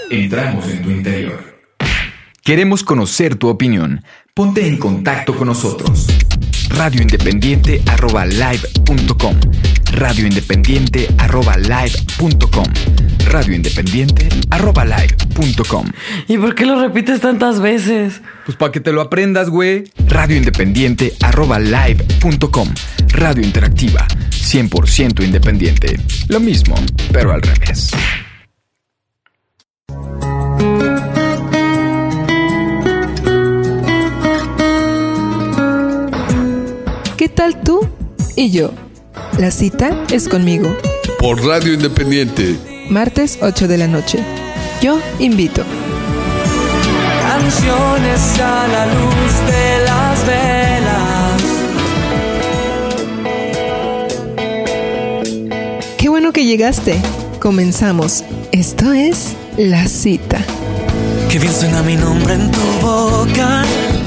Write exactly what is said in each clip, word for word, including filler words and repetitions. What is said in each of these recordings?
entramos en tu interior. Queremos conocer tu opinión. Ponte en contacto con nosotros. radio independiente arroba live punto com radio independiente arroba live punto com radio independiente arroba live punto com. ¿Y por qué lo repites tantas veces? Pues para que te lo aprendas, güey. radio independiente arroba live punto com. Radio interactiva, cien por ciento independiente. Lo mismo, pero al revés. ¿Qué tal tú y yo? La cita es conmigo. Por Radio Independiente. Martes ocho de la noche. Yo invito. Canciones a la luz de las velas. Qué bueno que llegaste. Comenzamos. Esto es La Cita. Qué bien suena mi nombre en tu boca.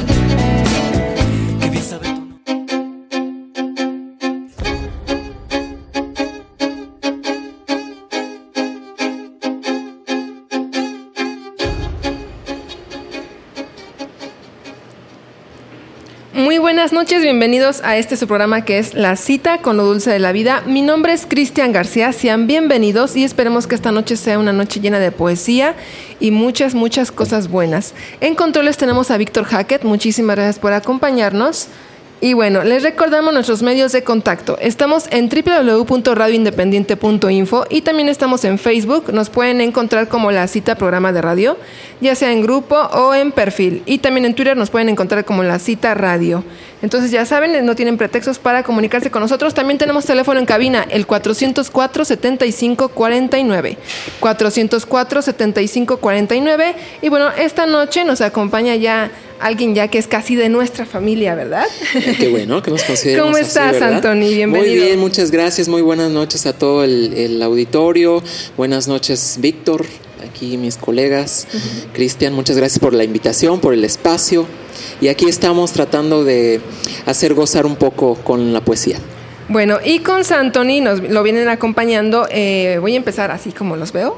Muy buenas noches, bienvenidos a este su programa que es La Cita con lo dulce de la vida. Mi nombre es Cristian García, sean bienvenidos y esperemos que esta noche sea una noche llena de poesía y muchas, muchas cosas buenas. En controles tenemos a Víctor Hackett, muchísimas gracias por acompañarnos. Y bueno, les recordamos nuestros medios de contacto. Estamos en doble u doble u doble u punto radio independiente punto info y también estamos en Facebook. Nos pueden encontrar como La Cita Programa de Radio, ya sea en grupo o en perfil. Y también en Twitter nos pueden encontrar como La Cita Radio. Entonces ya saben, no tienen pretextos para comunicarse con nosotros. También tenemos teléfono en cabina, el cuatrocientos cuatro, setenta y cinco cuarenta y nueve. cuatrocientos cuatro, setenta y cinco cuarenta y nueve. Y bueno, esta noche nos acompaña ya alguien ya que es casi de nuestra familia, ¿verdad? Qué bueno que nos consideremos ¿Cómo estás, así, Anthony? Bienvenido. Muy bien, muchas gracias. Muy buenas noches a todo el, el auditorio. Buenas noches, Víctor, aquí mis colegas. Uh-huh. Cristian, muchas gracias por la invitación, por el espacio. Y aquí estamos tratando de hacer gozar un poco con la poesía. Bueno, y con Santoni nos lo vienen acompañando. Eh, voy a empezar así como los veo.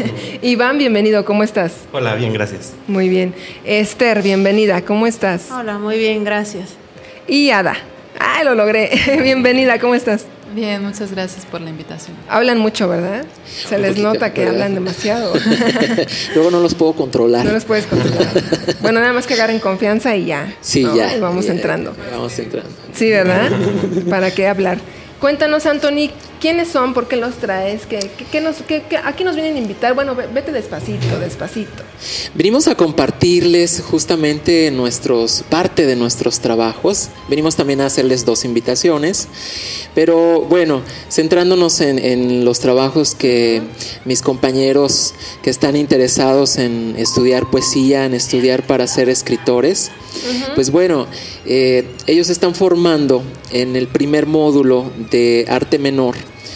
Iván, bienvenido, ¿cómo estás? Hola, bien, gracias. Muy bien. Esther, bienvenida, ¿cómo estás? Hola, muy bien, gracias. Y Ada. ¡Ah, lo logré! Bienvenida, ¿cómo estás? Bien, muchas gracias por la invitación. Hablan mucho, ¿verdad? Se les nota que hablan demasiado. Luego no los puedo controlar. No los puedes controlar. Bueno, nada más que agarren confianza y ya. Sí, ¿no? ya. Y vamos ya, entrando. Vamos entrando. Sí, ¿verdad? ¿Para qué hablar? Cuéntanos, Anthony, ¿quiénes son? ¿Por qué los traes? ¿Qué, qué, qué nos, qué, qué, ¿A qué nos vienen a invitar? Bueno, vete despacito, despacito. Venimos a compartirles justamente nuestros, parte de nuestros trabajos. Venimos también a hacerles dos invitaciones. Pero bueno, centrándonos en, en los trabajos que mis compañeros que están interesados en estudiar poesía, en estudiar para ser escritores, uh-huh. Pues bueno, eh, ellos están formando en el primer módulo de arte menor,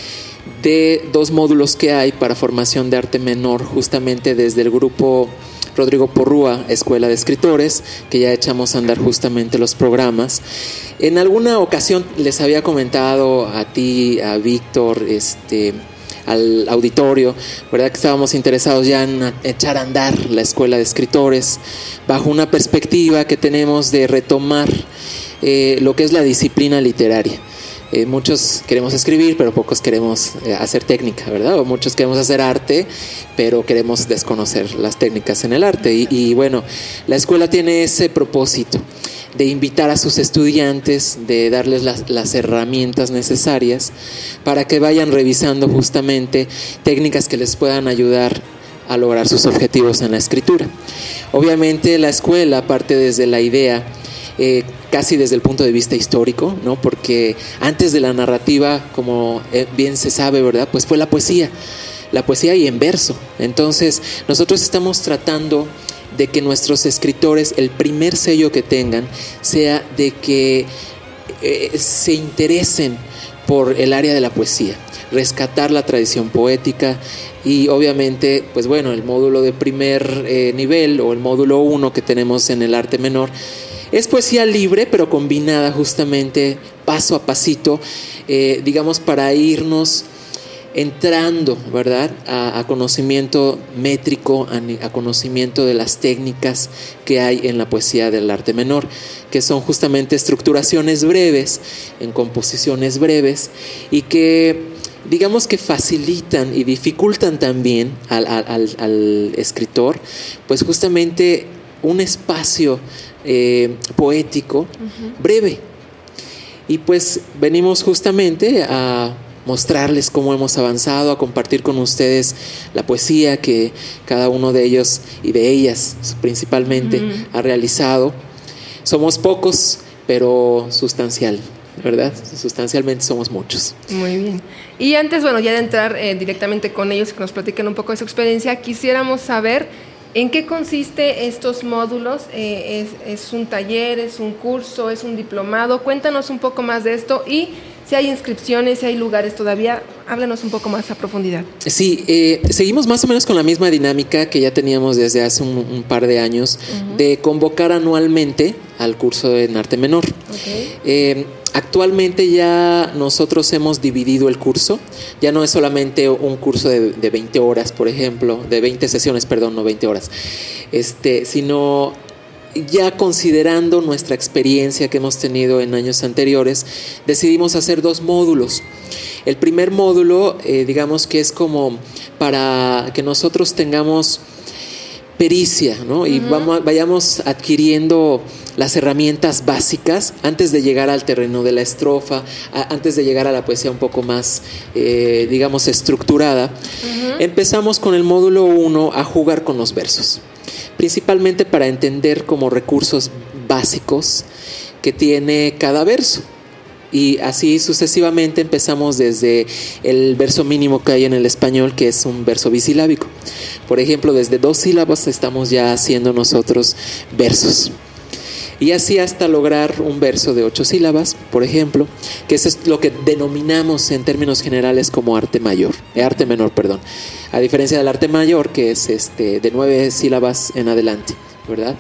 de dos módulos que hay para formación de arte menor, justamente desde el grupo Rodrigo Porrúa, Escuela de Escritores, que ya echamos a andar justamente los programas. En alguna ocasión les había comentado a ti, a Víctor, este, al auditorio, ¿verdad?, que estábamos interesados ya en echar a andar la Escuela de Escritores, bajo una perspectiva que tenemos de retomar eh, lo que es la disciplina literaria. Eh, muchos queremos escribir, pero pocos queremos eh, hacer técnica, ¿verdad? O muchos queremos hacer arte, pero queremos desconocer las técnicas en el arte. Y, y bueno, la escuela tiene ese propósito de invitar a sus estudiantes, de darles las, las herramientas necesarias para que vayan revisando justamente técnicas que les puedan ayudar a lograr sus objetivos en la escritura. Obviamente la escuela parte desde la idea, eh, casi desde el punto de vista histórico, ¿no? Porque antes de la narrativa, como bien se sabe, ¿verdad?, pues fue la poesía, la poesía y en verso. Entonces nosotros estamos tratando de que nuestros escritores, el primer sello que tengan sea de que eh, se interesen por el área de la poesía, rescatar la tradición poética. Y obviamente, pues bueno, el módulo de primer eh, nivel o el módulo uno que tenemos en el arte menor es poesía libre, pero combinada justamente paso a pasito, eh, digamos, para irnos entrando, ¿verdad?, a, a conocimiento métrico, a, a conocimiento de las técnicas que hay en la poesía del arte menor, que son justamente estructuraciones breves, en composiciones breves, y que digamos que facilitan y dificultan también al, al, al escritor, pues justamente un espacio eh, poético uh-huh. breve. Y pues venimos justamente a mostrarles cómo hemos avanzado, a compartir con ustedes la poesía que cada uno de ellos y de ellas principalmente uh-huh. ha realizado. Somos pocos, pero sustancial, ¿verdad? Sustancialmente somos muchos. Muy bien. Y antes, bueno, ya de entrar eh, directamente con ellos, que nos platiquen un poco de su experiencia, quisiéramos saber en qué consiste estos módulos. Eh, es, ¿Es un taller, es un curso, es un diplomado? Cuéntanos un poco más de esto y si hay inscripciones, si hay lugares todavía, háblanos un poco más a profundidad. Sí, eh, seguimos más o menos con la misma dinámica que ya teníamos desde hace un, un par de años, uh-huh. de convocar anualmente al curso en arte menor. Okay. Eh, actualmente ya nosotros hemos dividido el curso, ya no es solamente un curso de, de veinte horas, por ejemplo, de veinte sesiones, perdón, no veinte horas, este, sino ya considerando nuestra experiencia que hemos tenido en años anteriores, decidimos hacer dos módulos. El primer módulo, eh, digamos que es como para que nosotros tengamos pericia, ¿no? Y uh-huh. vamos, vayamos adquiriendo las herramientas básicas antes de llegar al terreno de la estrofa, a, antes de llegar a la poesía un poco más, eh, digamos, estructurada. Uh-huh. Empezamos con el módulo uno a jugar con los versos, principalmente para entender como recursos básicos que tiene cada verso. Y así sucesivamente empezamos desde el verso mínimo que hay en el español, que es un verso bisilábico. Por ejemplo, desde dos sílabas estamos ya haciendo nosotros versos. Y así hasta lograr un verso de ocho sílabas, por ejemplo, que eso es lo que denominamos en términos generales como arte mayor, eh, arte menor, perdón. A diferencia del arte mayor, que es este de nueve sílabas en adelante, ¿verdad?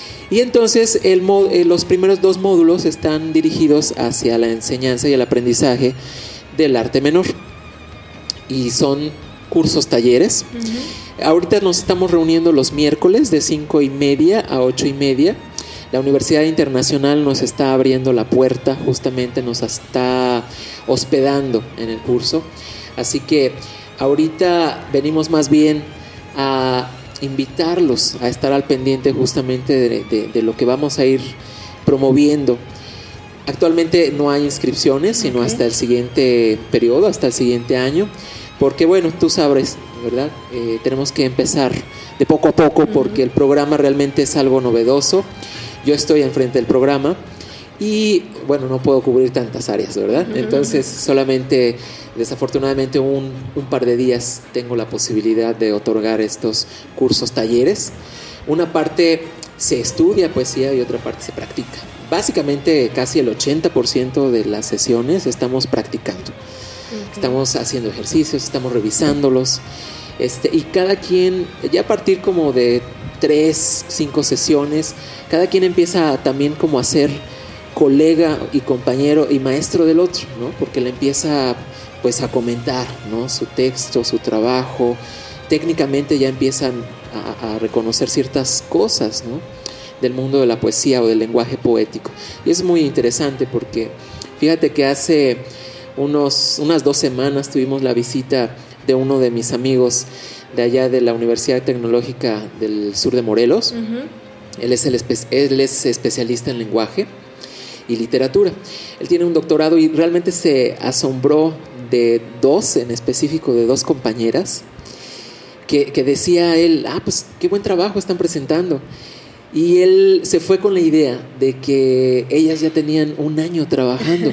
Y entonces el, eh, los primeros dos módulos están dirigidos hacia la enseñanza y el aprendizaje del arte menor. Y son cursos talleres. Uh-huh. Ahorita nos estamos reuniendo los miércoles de cinco y media a ocho y media. La Universidad Internacional nos está abriendo la puerta, justamente nos está hospedando en el curso. Así que ahorita venimos más bien a invitarlos a estar al pendiente justamente de, de, de lo que vamos a ir promoviendo. Actualmente no hay inscripciones, sino okay. hasta el siguiente periodo, hasta el siguiente año, porque bueno, tú sabes, ¿verdad? Eh, tenemos que empezar de poco a poco porque uh-huh. el programa realmente es algo novedoso. Yo estoy enfrente del programa y bueno, no puedo cubrir tantas áreas, ¿verdad? Uh-huh. Entonces solamente, desafortunadamente, un, un par de días tengo la posibilidad de otorgar estos cursos talleres. Una parte se estudia poesía y otra parte se practica. Básicamente casi el ochenta por ciento de las sesiones estamos practicando. Okay. Estamos haciendo ejercicios, estamos revisándolos. Este, y cada quien, ya a partir como de tres, cinco sesiones, cada quien empieza también como a ser colega y compañero y maestro del otro, ¿no? Porque le empieza pues a comentar, ¿no? Su texto, su trabajo. Técnicamente ya empiezan a, a reconocer ciertas cosas, ¿no? Del mundo de la poesía o del lenguaje poético. Y es muy interesante porque fíjate que hace unos, unas dos semanas tuvimos la visita de uno de mis amigos de allá de la Universidad Tecnológica del Sur de Morelos. Uh-huh. Él es, el espe- él es especialista en lenguaje y literatura. Él tiene un doctorado y realmente se asombró de dos, en específico de dos compañeras, que, que decía él, ah, pues qué buen trabajo están presentando. Y él se fue con la idea de que ellas ya tenían un año trabajando,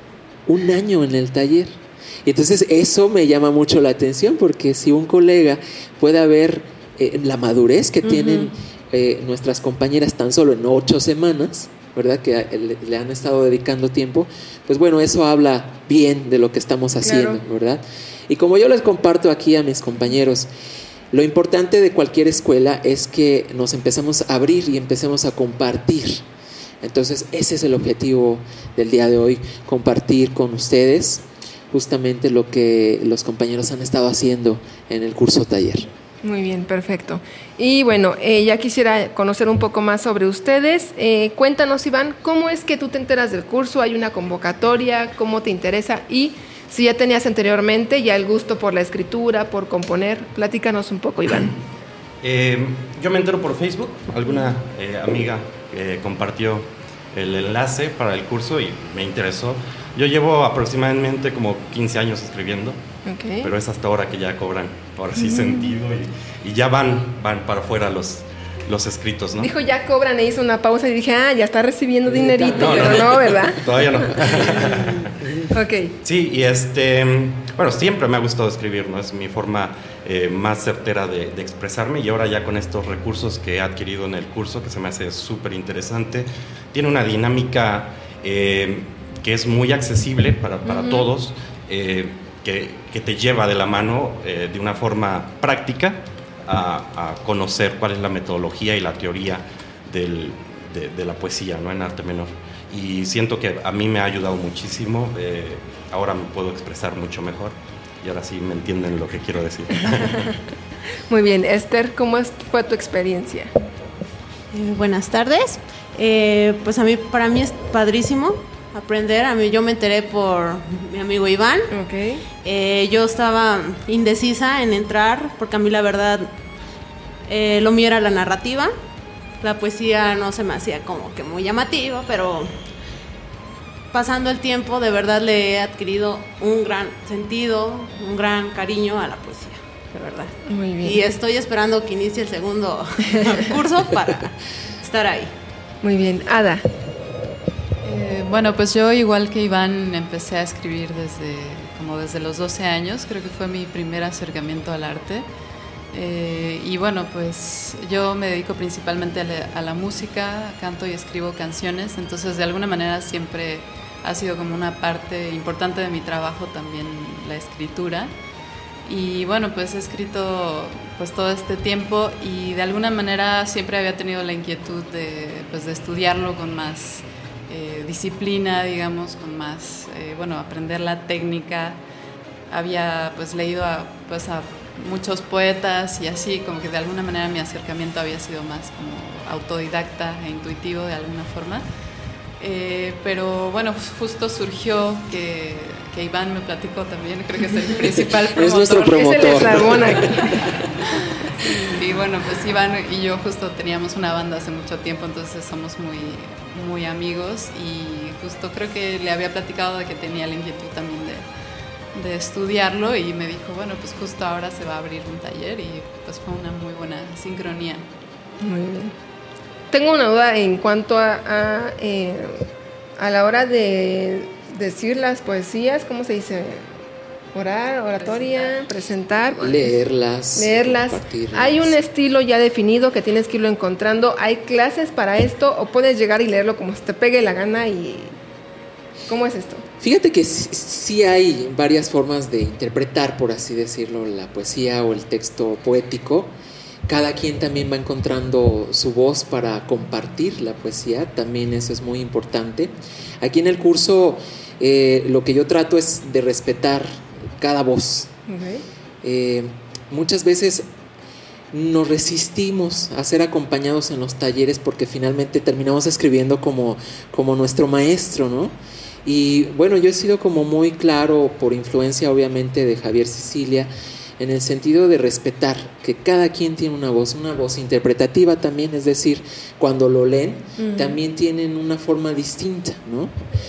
un año en el taller. Y entonces eso me llama mucho la atención, porque si un colega puede ver eh, la madurez que uh-huh. tienen eh, nuestras compañeras tan solo en ocho semanas, ¿verdad? Que le, le han estado dedicando tiempo, pues bueno, eso habla bien de lo que estamos haciendo, claro. ¿verdad? Y como yo les comparto aquí a mis compañeros, lo importante de cualquier escuela es que nos empezamos a abrir y empecemos a compartir. Entonces ese es el objetivo del día de hoy, compartir con ustedes justamente lo que los compañeros han estado haciendo en el curso taller. Muy bien, perfecto. Y bueno, eh, ya quisiera conocer un poco más sobre ustedes. Eh, cuéntanos, Iván, ¿cómo es que tú te enteras del curso? ¿Hay una convocatoria? ¿Cómo te interesa? Y si ya tenías anteriormente ya el gusto por la escritura, por componer. Platícanos un poco, Iván. Eh, yo me entero por Facebook. Alguna eh, amiga eh, compartió el enlace para el curso y me interesó. Yo llevo aproximadamente como quince años escribiendo, okay. Pero es hasta ahora que ya cobran, ahora sí, mm. sentido y, y ya van, van para afuera los, los escritos, ¿no? Dijo, ya cobran, e hizo una pausa y dije, ah, ya está recibiendo dinerito, no, pero no, no, no, ¿verdad? Todavía no. Ok. Sí, y este, bueno, siempre me ha gustado escribir, ¿no? Es mi forma eh, más certera de, de expresarme, y ahora ya con estos recursos que he adquirido en el curso, que se me hace súper interesante, tiene una dinámica eh, que es muy accesible para, para uh-huh. todos, eh, que, que te lleva de la mano eh, de una forma práctica a, a conocer cuál es la metodología y la teoría del, de, de la poesía, ¿no? En arte menor. Y siento que a mí me ha ayudado muchísimo, eh, ahora me puedo expresar mucho mejor y ahora sí me entienden lo que quiero decir. Muy bien, Esther, ¿cómo fue tu experiencia? Eh, buenas tardes, eh, pues a mí, para mí es padrísimo aprender. A mí, yo me enteré por mi amigo Iván. Okay. Eh, yo estaba indecisa en entrar porque a mí la verdad eh, lo mío era la narrativa. La poesía no se me hacía como que muy llamativa, pero pasando el tiempo de verdad le he adquirido un gran sentido, un gran cariño a la poesía, de verdad. Muy bien. Y estoy esperando que inicie el segundo curso para estar ahí. Muy bien. Ada. Eh, bueno, pues yo igual que Iván empecé a escribir desde como desde los doce años, creo que fue mi primer acercamiento al arte. Eh, y bueno, pues yo me dedico principalmente a la, a la música, canto y escribo canciones, entonces de alguna manera siempre ha sido como una parte importante de mi trabajo también la escritura. Y bueno, pues he escrito pues todo este tiempo y de alguna manera siempre había tenido la inquietud de, pues, de estudiarlo con más eh, disciplina, digamos, con más, eh, bueno, aprender la técnica. Había pues leído a, pues, a muchos poetas y así, como que de alguna manera mi acercamiento había sido más como autodidacta e intuitivo de alguna forma. Eh, pero bueno, justo surgió que, que Iván me platicó también, creo que es el principal promotor. Es nuestro promotor. Es el eslabón aquí. Y bueno, pues Iván y yo justo teníamos una banda hace mucho tiempo, entonces somos muy, muy amigos y justo creo que le había platicado de que tenía la inquietud también de, de estudiarlo y me dijo, bueno, pues justo ahora se va a abrir un taller y pues fue una muy buena sincronía. Muy bien. Tengo una duda en cuanto a, a, eh, a la hora de decir las poesías, ¿cómo se dice? Orar, oratoria, presentar, presentar leerlas, leerlas. ¿Hay un estilo ya definido que tienes que irlo encontrando? ¿Hay clases para esto o puedes llegar y leerlo como se te pegue la gana? Y ¿cómo es esto? Fíjate que sí, sí hay varias formas de interpretar, por así decirlo, la poesía o el texto poético. Cada quien también va encontrando su voz para compartir la poesía, también eso es muy importante. Aquí en el curso eh, lo que yo trato es de respetar cada voz. Okay. Eh, muchas veces nos resistimos a ser acompañados en los talleres porque finalmente terminamos escribiendo como, como nuestro maestro, ¿no? Y bueno, yo he sido como muy claro, por influencia obviamente de Javier Sicilia, en el sentido de respetar que cada quien tiene una voz, una voz interpretativa también, es decir, cuando lo leen, uh-huh. también tienen una forma distinta, ¿no?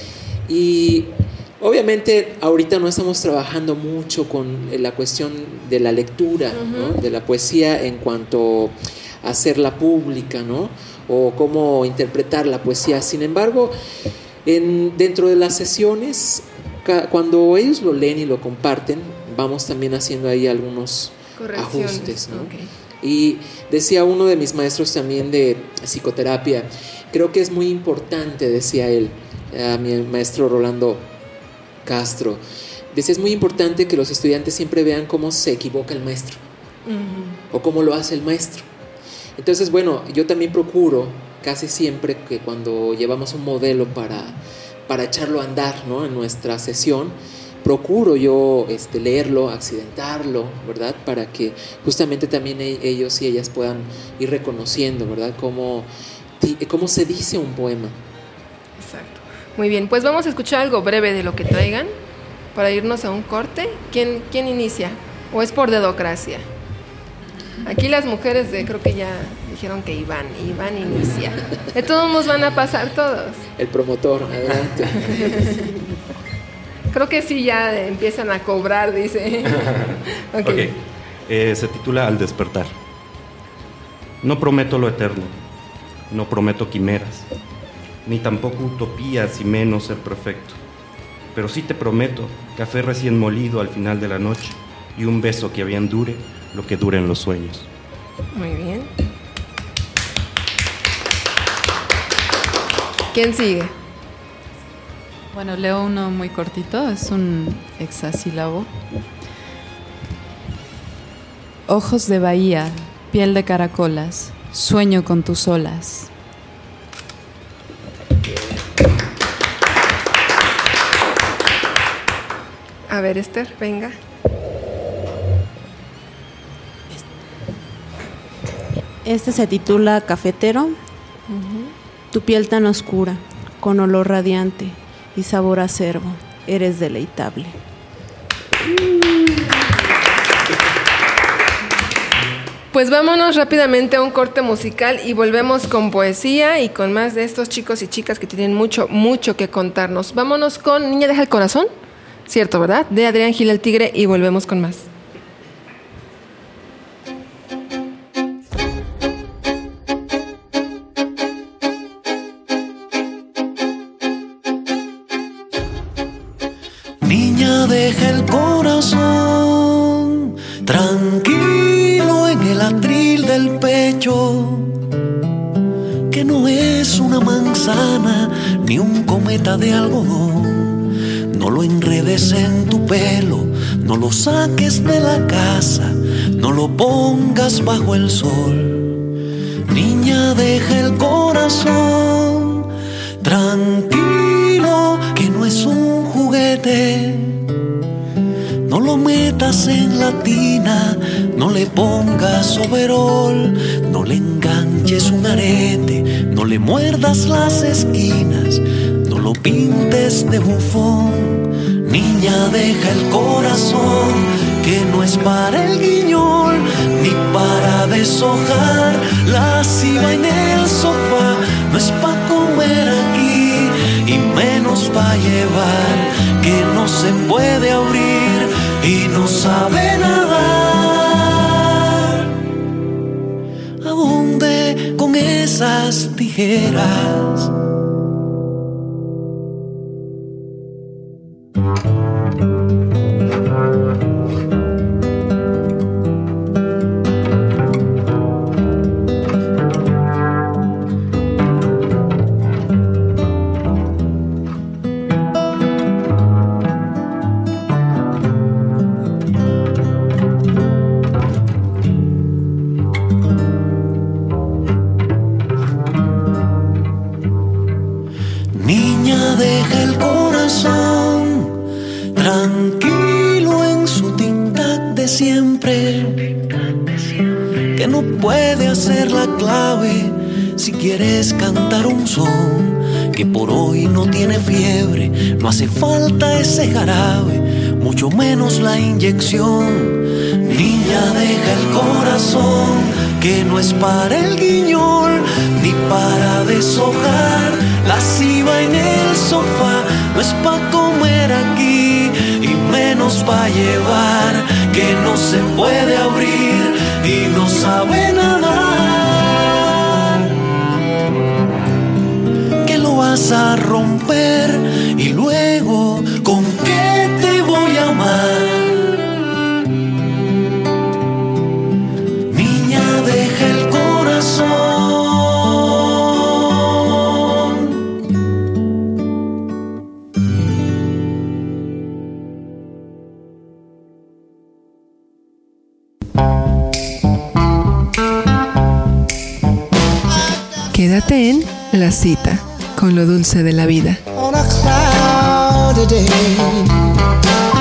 Y obviamente ahorita no estamos trabajando mucho con la cuestión de la lectura, uh-huh. ¿no? De la poesía en cuanto a hacerla pública, ¿no? O cómo interpretar la poesía. Sin embargo, en, dentro de las sesiones, ca- cuando ellos lo leen y lo comparten, vamos también haciendo ahí algunos ajustes, ¿no? Okay. Y decía uno de mis maestros también de psicoterapia, creo que es muy importante, decía él, a mi maestro Rolando Castro, decía, es muy importante que los estudiantes siempre vean cómo se equivoca el maestro, uh-huh. o cómo lo hace el maestro. Entonces, bueno, yo también procuro casi siempre que cuando llevamos un modelo para, para echarlo a andar, ¿no? En nuestra sesión, procuro yo este, leerlo, accidentarlo, ¿verdad? Para que justamente también ellos y ellas puedan ir reconociendo, ¿verdad? Cómo, cómo se dice un poema. Exacto. Muy bien, pues vamos a escuchar algo breve de lo que traigan para irnos a un corte. ¿Quién, quién inicia? ¿O es por dedocracia? Aquí las mujeres de, creo que ya dijeron que Iván, Iván inicia. De todos modos van a pasar todos. El promotor, adelante. Creo que sí, ya empiezan a cobrar, dice. Ok, okay. Eh, se titula Al despertar. No prometo lo eterno, no prometo quimeras, ni tampoco utopías y menos ser perfecto. Pero sí te prometo café recién molido al final de la noche y un beso que aviandure lo que duren los sueños. Muy bien. ¿Quién sigue? Bueno, leo uno muy cortito, es un hexasílabo. Ojos de bahía, piel de caracolas, sueño con tus olas. A ver, Esther, venga. Este se titula Cafetero. Uh-huh. Tu piel tan oscura, con olor radiante y sabor acerbo, eres deleitable. Pues vámonos rápidamente a un corte musical y volvemos con poesía y con más de estos chicos y chicas que tienen mucho, mucho que contarnos. Vámonos con Niña deja el corazón, cierto, ¿verdad? De Adrián Gil el Tigre y volvemos con más. Niña deja el corazón tranquilo en el atril del pecho, que no es una manzana ni un cometa de algodón. No lo enredes en tu pelo, no lo saques de la casa, no lo pongas bajo el sol. Niña deja el corazón tranquilo, que no es un juguete. No lo metas en la tina, no le pongas overol, no le enganches un arete, no le muerdas las esquinas, no lo pintes de bufón. Niña deja el corazón, que no es para el guiñol, ni para deshojar la ciba en el sofá. No es pa' comer aquí, y menos pa' llevar, que no se puede abrir y no sabe nadar. ¿A dónde con esas tijeras? Quieres cantar un son que por hoy no tiene fiebre, no hace falta ese jarabe, mucho menos la inyección. Niña deja el corazón, que no es para el guiñol, ni para deshojar la ciba en el sofá. No es pa' comer aquí, y menos pa' llevar, que no se puede abrir y no sabe nadar. Vas a romper y luego ¿con qué te voy a amar? Niña deja el corazón. Quédate en La Cita con lo dulce de la vida. On a cloudy day,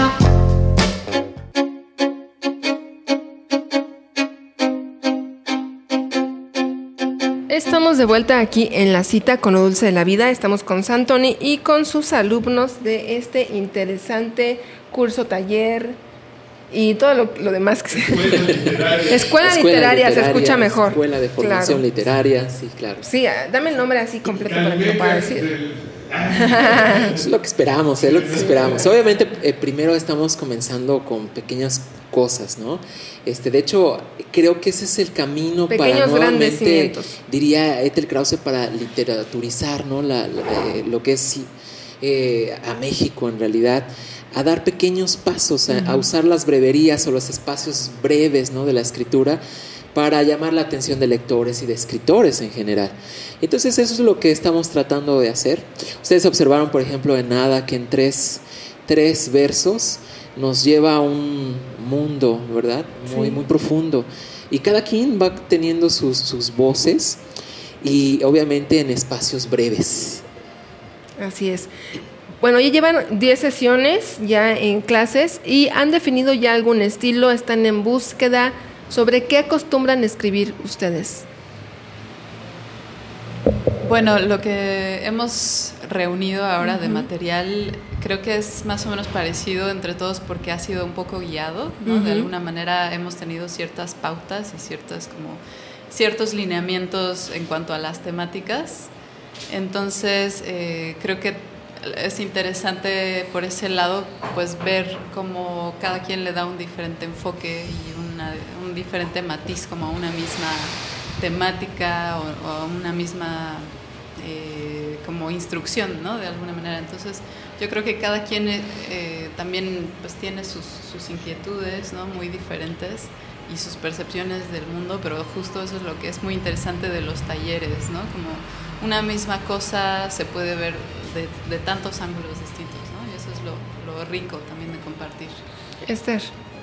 Estamos de vuelta aquí en la cita con lo dulce de la vida. Estamos con Santoni y con sus alumnos de este interesante curso, taller y todo lo, lo demás. Que Escuela literaria. Escuela, Escuela literaria, literaria, se escucha mejor. Escuela de formación claro. literaria, sí, claro. Sí, dame el nombre así completo para que lo pueda decir. Es lo que esperamos, es lo que esperamos. Obviamente, eh, primero estamos comenzando con pequeñas cosas, ¿no? Este, de hecho, creo que ese es el camino pequeños para nuevamente, diría Ethel Krause, para literaturizar, ¿no? La, la, eh, lo que es eh, a México en realidad, a dar pequeños pasos, a, uh-huh. a usar las breverías o los espacios breves, ¿no? de la escritura para llamar la atención de lectores y de escritores en general. Entonces eso es lo que estamos tratando de hacer. Ustedes observaron, por ejemplo, en Nada, que en tres, tres versos nos lleva a un mundo, ¿verdad? Muy, sí. muy profundo. Y cada quien va teniendo sus, sus voces y obviamente en espacios breves. Así es. Bueno, ya llevan diez sesiones ya en clases y han definido ya algún estilo, están en búsqueda. ¿Sobre qué acostumbran escribir ustedes? Bueno, lo que hemos reunido ahora uh-huh. de material creo que es más o menos parecido entre todos porque ha sido un poco guiado, ¿no? Uh-huh. De alguna manera hemos tenido ciertas pautas y ciertas como ciertos lineamientos en cuanto a las temáticas. Entonces, eh, creo que es interesante por ese lado pues ver cómo cada quien le da un diferente enfoque y una, un diferente matiz como a una misma temática o, o a una misma eh, como instrucción, ¿no? De alguna manera. Entonces yo creo que cada quien eh, también pues tiene sus, sus inquietudes, ¿no? Muy diferentes y sus percepciones del mundo, pero justo eso es lo que es muy interesante de los talleres, ¿no? Como una misma cosa se puede ver de, de tantos ángulos distintos, ¿no? Y eso es lo, lo rico también de compartir. Esther.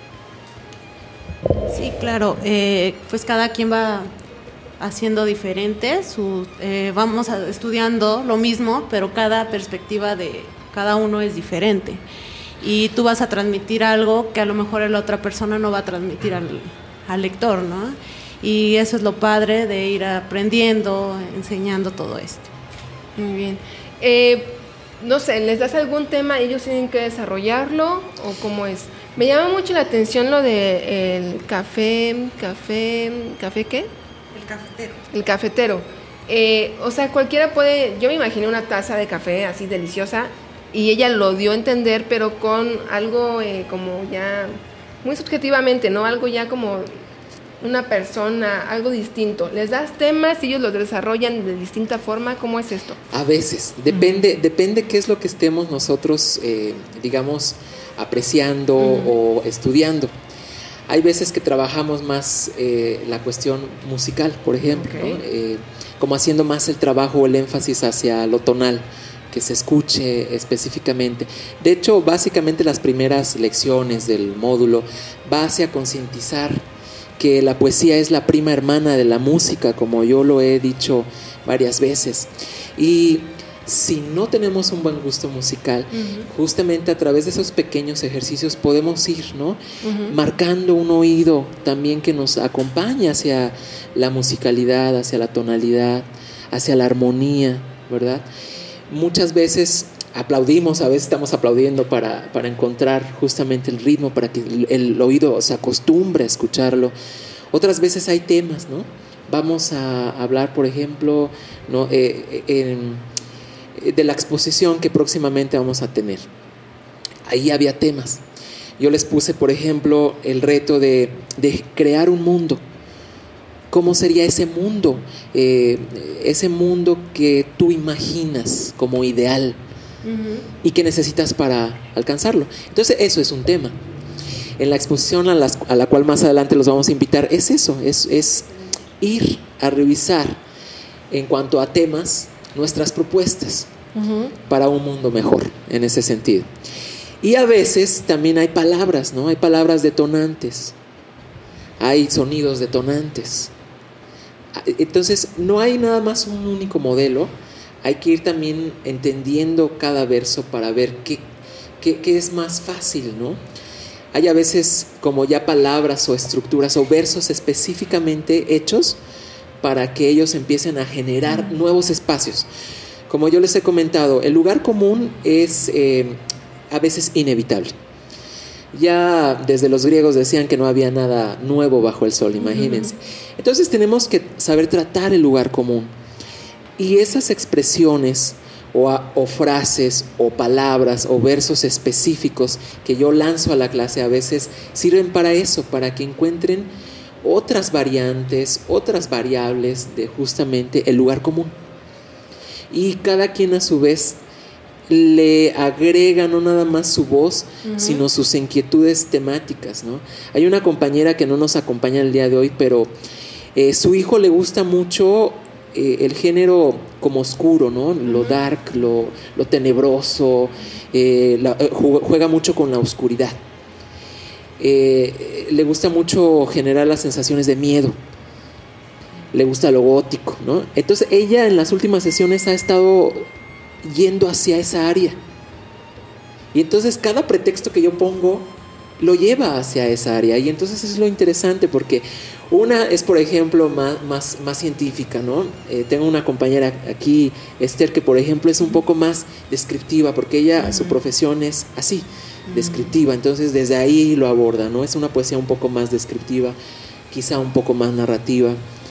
Sí, claro. Eh, pues cada quien va haciendo diferente. Su, eh, vamos a, estudiando lo mismo, pero cada perspectiva de cada uno es diferente. Y tú vas a transmitir algo que a lo mejor la otra persona no va a transmitir al, al lector, ¿no? Y eso es lo padre de ir aprendiendo, enseñando todo esto. Muy bien. Eh, no sé, ¿les das algún tema? ¿Ellos tienen que desarrollarlo o cómo es? Me llama mucho la atención lo de el café, café, ¿café qué? El cafetero. El cafetero. Eh, o sea, cualquiera puede, yo me imaginé una taza de café así deliciosa y ella lo dio a entender, pero con algo eh, como ya, muy subjetivamente, ¿no? Algo ya como una persona, algo distinto. ¿Les das temas y ellos los desarrollan de distinta forma? ¿Cómo es esto? A veces, depende, uh-huh. depende qué es lo que estemos nosotros, eh, digamos, apreciando uh-huh. o estudiando. Hay veces que trabajamos más eh, la cuestión musical, por ejemplo, okay. ¿no? eh, como haciendo más el trabajo o el énfasis hacia lo tonal, que se escuche específicamente. De hecho, básicamente las primeras lecciones del módulo va hacia concientizar que la poesía es la prima hermana de la música, como yo lo he dicho varias veces. Y si no tenemos un buen gusto musical, uh-huh. justamente a través de esos pequeños ejercicios podemos ir, ¿no? Uh-huh. marcando un oído también que nos acompañe hacia la musicalidad, hacia la tonalidad, hacia la armonía, ¿verdad? Muchas veces aplaudimos, a veces estamos aplaudiendo para, para encontrar justamente el ritmo, para que el, el oído se acostumbre a escucharlo. Otras veces hay temas, ¿no? Vamos a hablar, por ejemplo, ¿no? eh, en, de la exposición que próximamente vamos a tener. Ahí había temas. Yo les puse, por ejemplo, el reto de, de crear un mundo. ¿Cómo sería ese mundo? Eh, ese mundo que tú imaginas como ideal. Uh-huh. Y que necesitas para alcanzarlo. Entonces eso es un tema. En la exposición a, las, a la cual más adelante los vamos a invitar es eso, es, es ir a revisar en cuanto a temas nuestras propuestas uh-huh. para un mundo mejor en ese sentido. Y a veces también hay palabras, ¿no? Hay palabras detonantes, hay sonidos detonantes. Entonces no hay nada más un único modelo. Hay que ir también entendiendo cada verso para ver qué, qué, qué es más fácil, ¿no? Hay a veces como ya palabras o estructuras o versos específicamente hechos para que ellos empiecen a generar nuevos espacios. Como yo les he comentado, el lugar común es eh, a veces inevitable. Ya desde los griegos decían que no había nada nuevo bajo el sol, imagínense. Entonces tenemos que saber tratar el lugar común. Y esas expresiones o, a, o frases o palabras o versos específicos que yo lanzo a la clase a veces sirven para eso, para que encuentren otras variantes, otras variables de justamente el lugar común. Y cada quien a su vez le agrega no nada más su voz, uh-huh. sino sus inquietudes temáticas, ¿no? Hay una compañera que no nos acompaña el día de hoy, pero eh, su hijo le gusta mucho eh, el género como oscuro, ¿no? Uh-huh. Lo dark, lo, lo tenebroso, eh, la, eh, juega mucho con la oscuridad. Eh, le gusta mucho generar las sensaciones de miedo. Le gusta lo gótico, ¿no? Entonces ella en las últimas sesiones ha estado yendo hacia esa área. Y entonces cada pretexto que yo pongo lo lleva hacia esa área. Y entonces es lo interesante, porque una es, por ejemplo, más, más, más científica, ¿no? Eh, tengo una compañera aquí, Esther, que por ejemplo es un poco más descriptiva, porque ella, su profesión es así, descriptiva. Entonces desde ahí lo aborda, ¿no? Es una poesía un poco más descriptiva, quizá un poco más narrativa.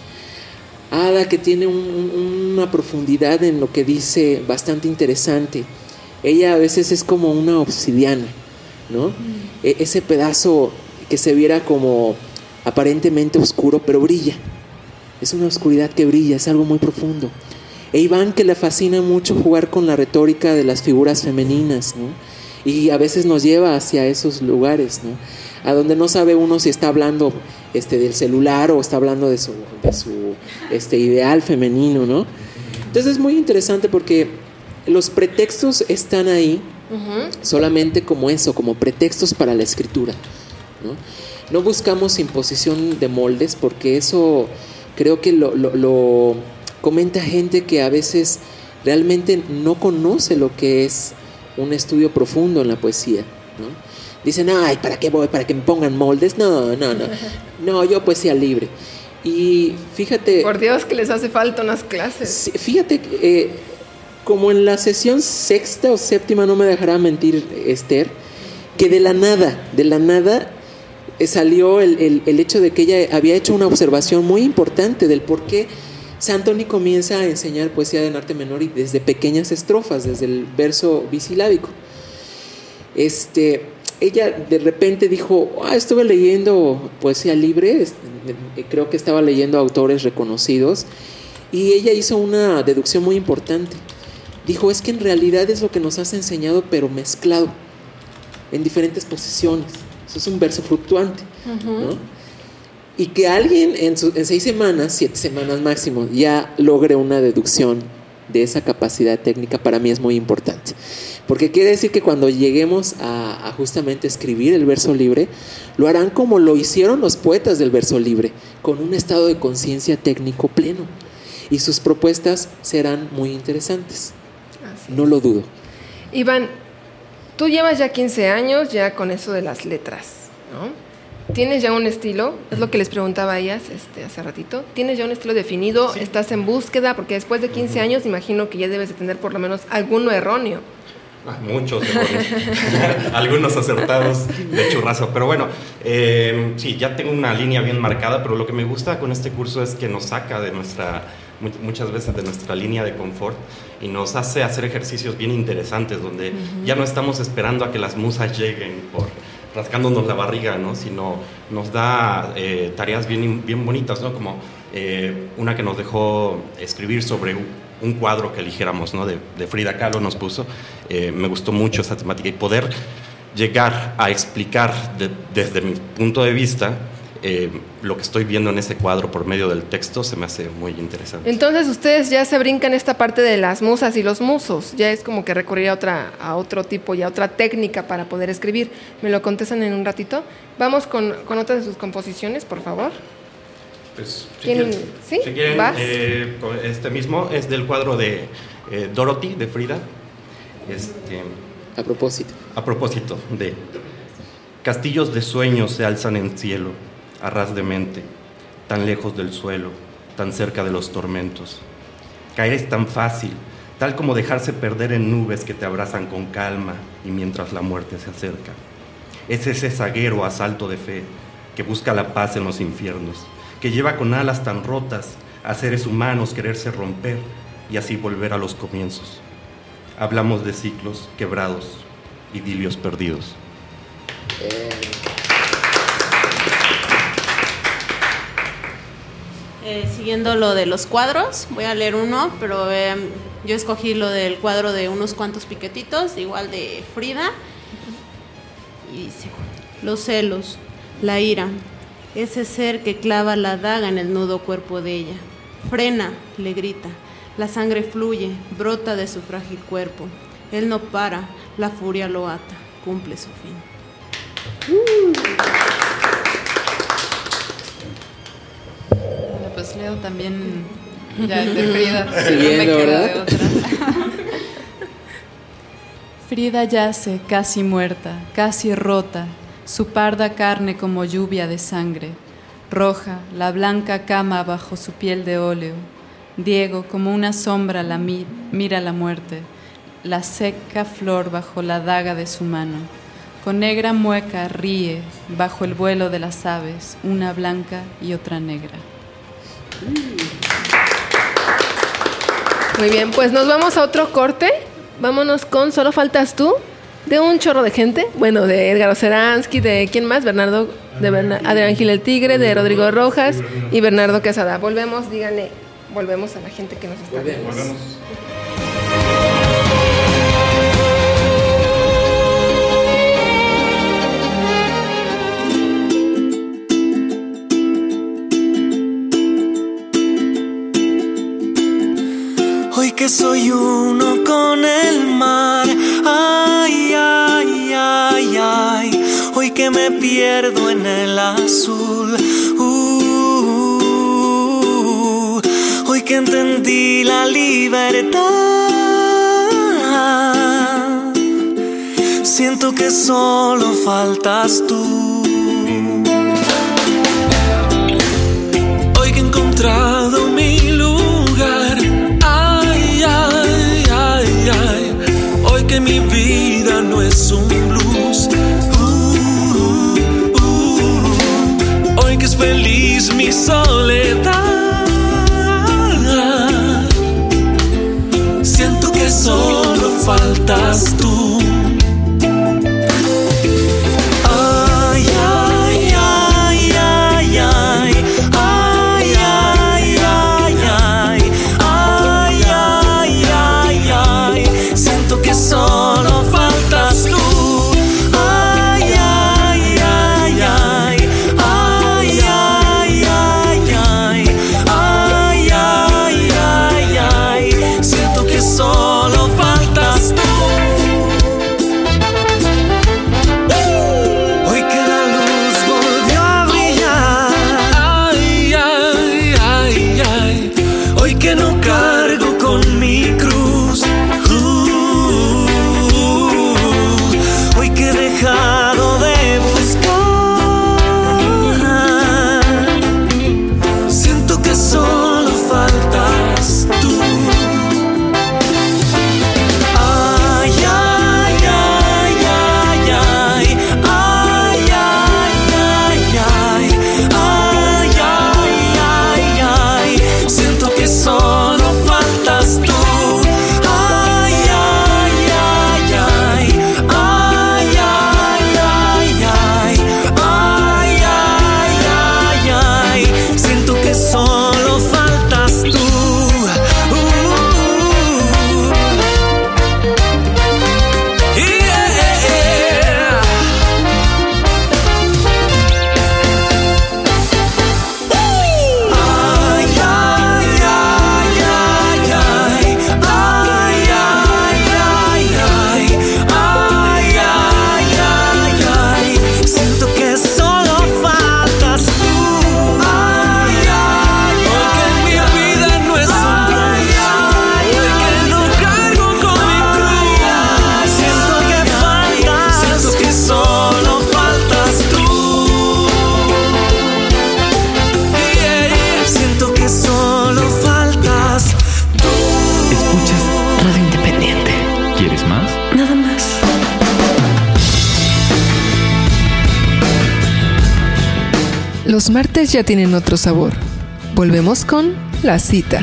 Ada, que tiene un, una profundidad en lo que dice bastante interesante. Ella a veces es como una obsidiana, ¿no? Mm. E- ese pedazo que se viera como aparentemente oscuro, pero brilla. Es una oscuridad que brilla, es algo muy profundo. E Iván, que le fascina mucho jugar con la retórica de las figuras femeninas, ¿no? Y a veces nos lleva hacia esos lugares, ¿no? A donde no sabe uno si está hablando este, del celular o está hablando de su, de su este, ideal femenino, ¿no? Entonces es muy interesante porque los pretextos están ahí uh-huh. solamente como eso, como pretextos para la escritura, ¿no? No buscamos imposición de moldes, porque eso creo que lo, lo, lo comenta gente que a veces realmente no conoce lo que es un estudio profundo en la poesía, ¿no? Dicen, ay, ¿para qué voy? ¿Para que me pongan moldes? No, no, no. No, yo poesía libre. Y fíjate... Por Dios, que les hace falta unas clases. Sí, fíjate, eh, como en la sesión sexta o séptima, no me dejará mentir Esther, que de la nada, de la nada eh, salió el, el, el hecho de que ella había hecho una observación muy importante del por qué Santoni comienza a enseñar poesía en arte menor y desde pequeñas estrofas, desde el verso bisilábico. Este... Ella de repente dijo, ah, estuve leyendo poesía libre, creo que estaba leyendo autores reconocidos, y ella hizo una deducción muy importante. Dijo, es que en realidad es lo que nos has enseñado, pero mezclado, en diferentes posiciones. Eso es un verso fluctuante, uh-huh. ¿no? Y que alguien en, su, en seis semanas, siete semanas máximo, ya logre una deducción de esa capacidad técnica, para mí es muy importante. Porque quiere decir que cuando lleguemos a, a justamente escribir el verso libre, lo harán como lo hicieron los poetas del verso libre, con un estado de conciencia técnico pleno. Y sus propuestas serán muy interesantes. Así no es. Lo dudo. Iván, tú llevas ya quince años ya con eso de las letras, ¿no? ¿Tienes ya un estilo? Es lo que les preguntaba a ellas este, hace ratito. ¿Tienes ya un estilo definido? Sí. ¿Estás en búsqueda? Porque después de quince años imagino que ya debes de tener por lo menos alguno erróneo. Ah, muchos errores. Algunos acertados de churrazo. Pero bueno, eh, sí, ya tengo una línea bien marcada, pero lo que me gusta con este curso es que nos saca de nuestra, muchas veces de nuestra línea de confort y nos hace hacer ejercicios bien interesantes donde uh-huh. ya no estamos esperando a que las musas lleguen por rascándonos la barriga, ¿no? Sino nos da eh, tareas bien, bien bonitas, ¿no? Como eh, una que nos dejó escribir sobre un, un cuadro que eligiéramos, ¿no? De, de Frida Kahlo nos puso. Eh, me gustó mucho esa temática y poder llegar a explicar de, desde mi punto de vista eh, lo que estoy viendo en ese cuadro por medio del texto se me hace muy interesante. Entonces ustedes ya se brincan esta parte de las musas y los musos, ya es como que recurrir a, otra, a otro tipo y a otra técnica para poder escribir. ¿Me lo contestan en un ratito? Vamos con, con otras de sus composiciones, por favor. Pues, si quieren, ¿sí? si quieren eh, este mismo es del cuadro de eh, Dorothy, de Frida. Este, a propósito. A propósito de castillos de sueños se alzan en cielo, a ras de mente, tan lejos del suelo, tan cerca de los tormentos. Caer es tan fácil, tal como dejarse perder en nubes que te abrazan con calma y mientras la muerte se acerca. Es ese zaguero a salto de fe que busca la paz en los infiernos, que lleva con alas tan rotas a seres humanos quererse romper y así volver a los comienzos. Hablamos de ciclos quebrados, idilios perdidos. Eh. Eh, siguiendo lo de los cuadros, voy a leer uno, pero eh, yo escogí lo del cuadro de unos cuantos piquetitos, igual de Frida. Y dice: los celos, la ira, ese ser que clava la daga en el nudo cuerpo de ella. Frena, le grita, la sangre fluye, brota de su frágil cuerpo. Él no para, la furia lo ata, cumple su fin. Uh. Pues leo también ya el de Frida. Siguiendo, no me queda ¿verdad? de otra. Frida yace casi muerta, casi rota, su parda carne como lluvia de sangre. Roja, la blanca cama bajo su piel de óleo. Diego, como una sombra, la mi- mira la muerte, la seca flor bajo la daga de su mano. Con negra mueca ríe, bajo el vuelo de las aves, una blanca y otra negra. Muy bien, pues nos vamos a otro corte. Vámonos con Solo Faltas Tú, de un chorro de gente. Bueno, de Edgar Oceransky, de ¿quién más? Bernardo, de Berna- Adrián Gil el Tigre, de Rodrigo Rojas y Bernardo Quesada. Volvemos, díganle, volvemos a la gente que nos está viendo. Volvemos. Hoy que soy uno con el mar, ay, ay, ay, ay. Hoy que me pierdo en el azul, uh, hoy que entendí la libertad. Siento que solo faltas tú. Hoy que he encontrado mi lugar, ay, ay, ay, ay. Hoy que mi vida no es un blues, uh, uh, hoy que es feliz mi soledad. Siento que solo faltas tú. Ay, ay, ay, ay, ay, ay, ay, Los martes ya tienen otro sabor. Volvemos con La Cita.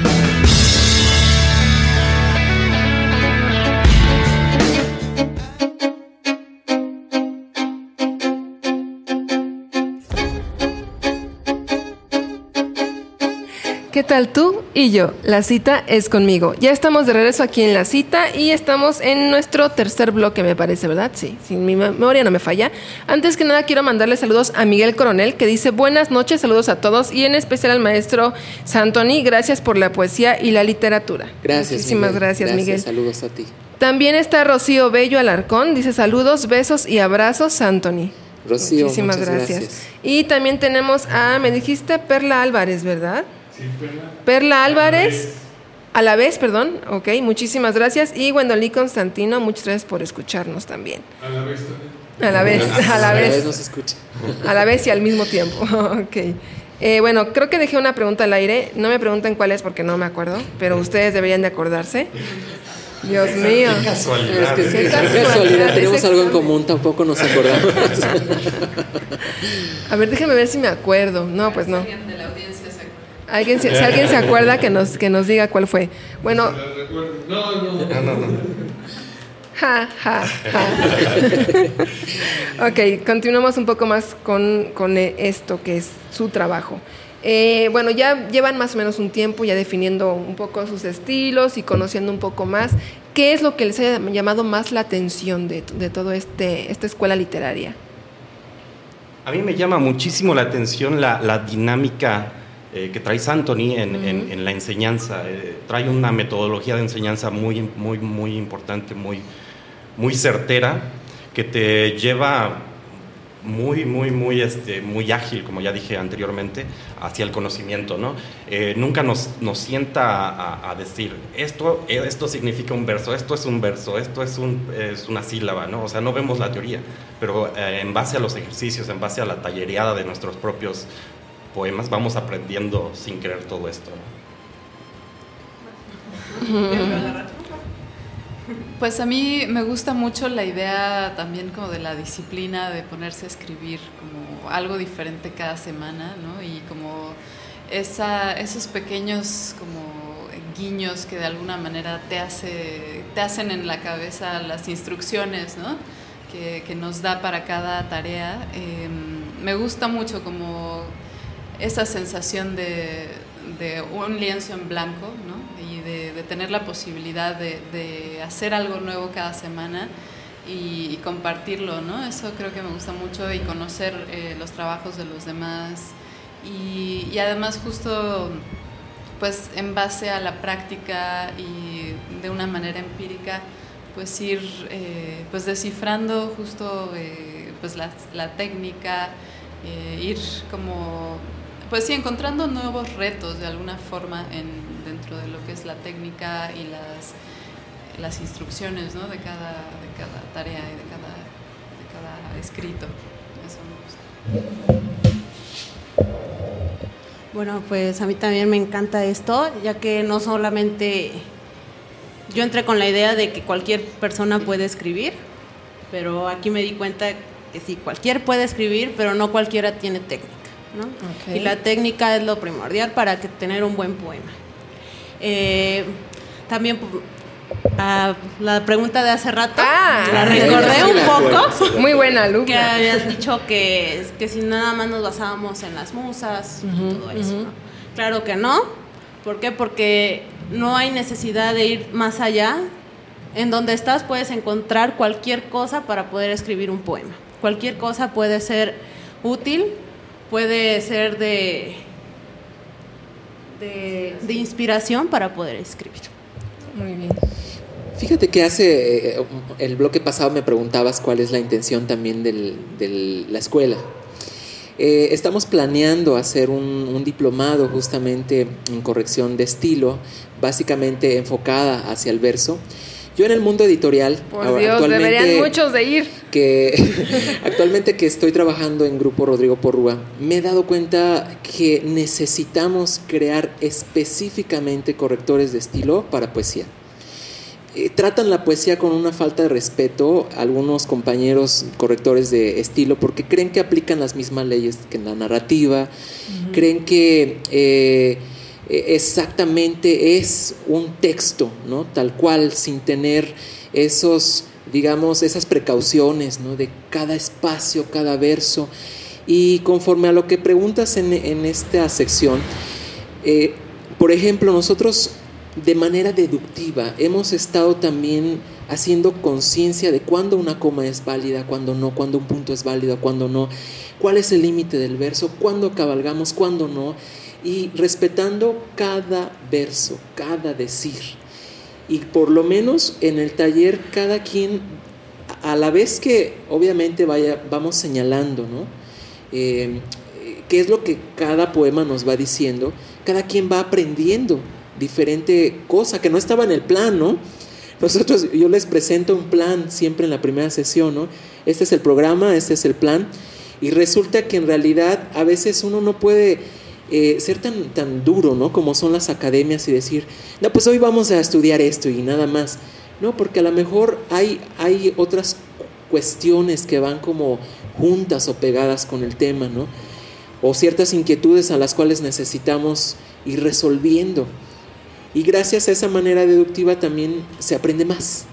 ¿Qué tal tú y yo? La cita es conmigo. Ya estamos de regreso aquí en La Cita y estamos en nuestro tercer bloque, me parece, ¿verdad? Sí, si mi memoria no me falla. Antes que nada quiero mandarle saludos a Miguel Coronel, que dice buenas noches, saludos a todos y en especial al maestro Santoni, gracias por la poesía y la literatura. Gracias, Muchísimas Miguel. gracias, gracias, Miguel. Saludos a ti. También está Rocío Bello Alarcón, dice saludos, besos y abrazos, Santoni. Rocío, Muchísimas muchas gracias. gracias. Y también tenemos a, me dijiste, Perla Álvarez, ¿verdad? Sí, Perla. Perla Álvarez, a la vez, perdón, ok, muchísimas gracias. Y Gwendolyn Constantino, muchas gracias por escucharnos también. A la vez también. A la vez, a la A la vez vez. nos escucha. A la vez y al mismo tiempo, ok. Eh, bueno, creo que dejé una pregunta al aire, no me pregunten cuál es porque no me acuerdo, pero ustedes deberían de acordarse. Dios mío. Qué casualidad. Es que Qué sí, casualidad, casualidad, tenemos ese algo en examen. común, tampoco nos acordamos. A ver, déjenme ver si me acuerdo. No, pues no. Alguien de la audiencia se acuerda. Alguien, si, si alguien se acuerda, que nos, que nos diga cuál fue. Bueno, La recuerdo. No, no. No, no, no. ja, ja, ja. Ok, continuamos un poco más con, con esto que es su trabajo. Eh, bueno, ya llevan más o menos un tiempo ya definiendo un poco sus estilos y conociendo un poco más. ¿Qué es lo que les ha llamado más la atención de, de toda este, esta escuela literaria? A mí me llama muchísimo la atención la, la dinámica eh, que trae Santoni en, Uh-huh. en, en la enseñanza. Eh, trae una metodología de enseñanza muy, muy, muy importante, muy, muy certera, que te lleva muy, muy, muy, este, muy ágil, como ya dije anteriormente, hacia el conocimiento, ¿no? Eh, nunca nos, nos sienta a, a decir, esto, esto significa un verso, esto es un verso, esto es, un, es una sílaba, ¿no? O sea, no vemos la teoría, pero eh, en base a los ejercicios, en base a la tallereada de nuestros propios poemas, vamos aprendiendo sin querer todo esto, ¿no? Pues a mí me gusta mucho la idea también como de la disciplina de ponerse a escribir como algo diferente cada semana, ¿no? Y como esa, esos pequeños como guiños que de alguna manera te, hace, te hacen en la cabeza las instrucciones, ¿no? que, que nos da para cada tarea. Eh, me gusta mucho como esa sensación de, de un lienzo en blanco, ¿no? Y de, de tener la posibilidad de, de hacer algo nuevo cada semana y, y compartirlo, ¿no? Eso creo que me gusta mucho y conocer eh, los trabajos de los demás y, y además justo pues en base a la práctica y de una manera empírica pues ir eh, pues descifrando justo eh, pues la, la técnica, eh, ir como pues sí, encontrando nuevos retos de alguna forma en, dentro de lo que es la técnica y las, las instrucciones, ¿no? de, cada, de cada tarea y de cada, de cada escrito. Eso me gusta. Bueno, pues a mí también me encanta esto, ya que no solamente yo entré con la idea de que cualquier persona puede escribir, pero aquí me di cuenta que sí, cualquier puede escribir, pero no cualquiera tiene técnica, ¿no? Okay. Y la técnica es lo primordial para que tener un buen poema. Eh, también a la pregunta de hace rato, Ah, la recordé un poco. Muy buena, Lu. Que habías dicho que, que si nada más nos basábamos en las musas y Uh-huh, todo eso, uh-huh. ¿no? Claro que no. ¿Por qué? Porque no hay necesidad de ir más allá. En donde estás puedes encontrar cualquier cosa para poder escribir un poema. Cualquier cosa puede ser útil, puede ser de, de, de inspiración para poder escribir. Muy bien. Fíjate que hace eh, el bloque pasado me preguntabas cuál es la intención también de la escuela. Eh, estamos planeando hacer un, un diplomado justamente en corrección de estilo, básicamente enfocada hacia el verso. Yo en el mundo editorial, Por Dios, deberían muchos de ir. Que actualmente que estoy trabajando en Grupo Rodrigo Porrúa, me he dado cuenta que necesitamos crear específicamente correctores de estilo para poesía. eh, tratan la poesía con una falta de respeto algunos compañeros correctores de estilo, porque creen que aplican las mismas leyes que en la narrativa, uh-huh. creen que eh, exactamente es un texto, ¿no? Tal cual, sin tener esos, digamos, esas precauciones, ¿no? De cada espacio, cada verso. Y conforme a lo que preguntas en, en esta sección, eh, por ejemplo, nosotros de manera deductiva hemos estado también haciendo conciencia de cuándo una coma es válida, cuándo no, cuándo un punto es válido, cuándo no, cuál es el límite del verso, cuándo cabalgamos, cuándo no, y respetando cada verso, cada decir. Y por lo menos en el taller cada quien, a la vez que obviamente vaya, vamos señalando, ¿no? Eh, qué es lo que cada poema nos va diciendo, cada quien va aprendiendo diferente cosa que no estaba en el plan, ¿no? Nosotros, yo les presento un plan siempre en la primera sesión, ¿no? Este es el programa, este es el plan, y resulta que en realidad a veces uno no puede eh, ser tan, tan duro, ¿no? Como son las academias y decir, no, pues hoy vamos a estudiar esto y nada más, ¿no? Porque a lo mejor hay, hay otras cuestiones que van como juntas o pegadas con el tema, ¿no? O ciertas inquietudes a las cuales necesitamos ir resolviendo. Y gracias a esa manera deductiva también se aprende más.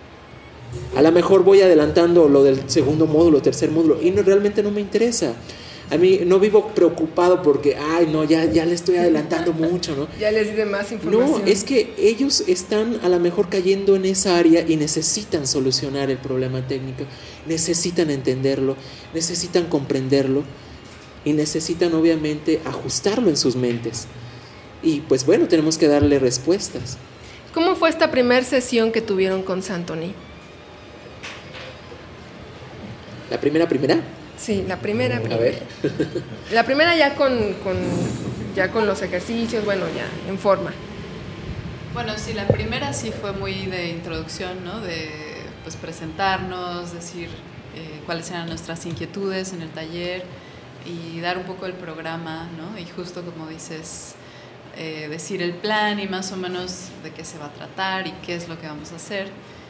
A lo mejor voy adelantando lo del segundo módulo, tercer módulo, y no, realmente no me interesa. A mí no vivo preocupado porque, ay, no, ya, ya le estoy adelantando mucho, ¿no? Ya les di más información. No, es que ellos están a lo mejor cayendo en esa área y necesitan solucionar el problema técnico, necesitan entenderlo, necesitan comprenderlo y necesitan obviamente ajustarlo en sus mentes. Y pues bueno, tenemos que darle respuestas. ¿Cómo fue esta primera sesión que tuvieron con Santoni? ¿La primera primera? Sí, la primera, primera. A ver. La primera ya con, con, ya con los ejercicios, bueno, ya en forma. Bueno, sí, la primera sí fue muy de introducción, ¿no? De pues presentarnos, decir eh, cuáles eran nuestras inquietudes en el taller y dar un poco el programa, ¿no? Y justo como dices, eh, decir el plan y más o menos de qué se va a tratar y qué es lo que vamos a hacer.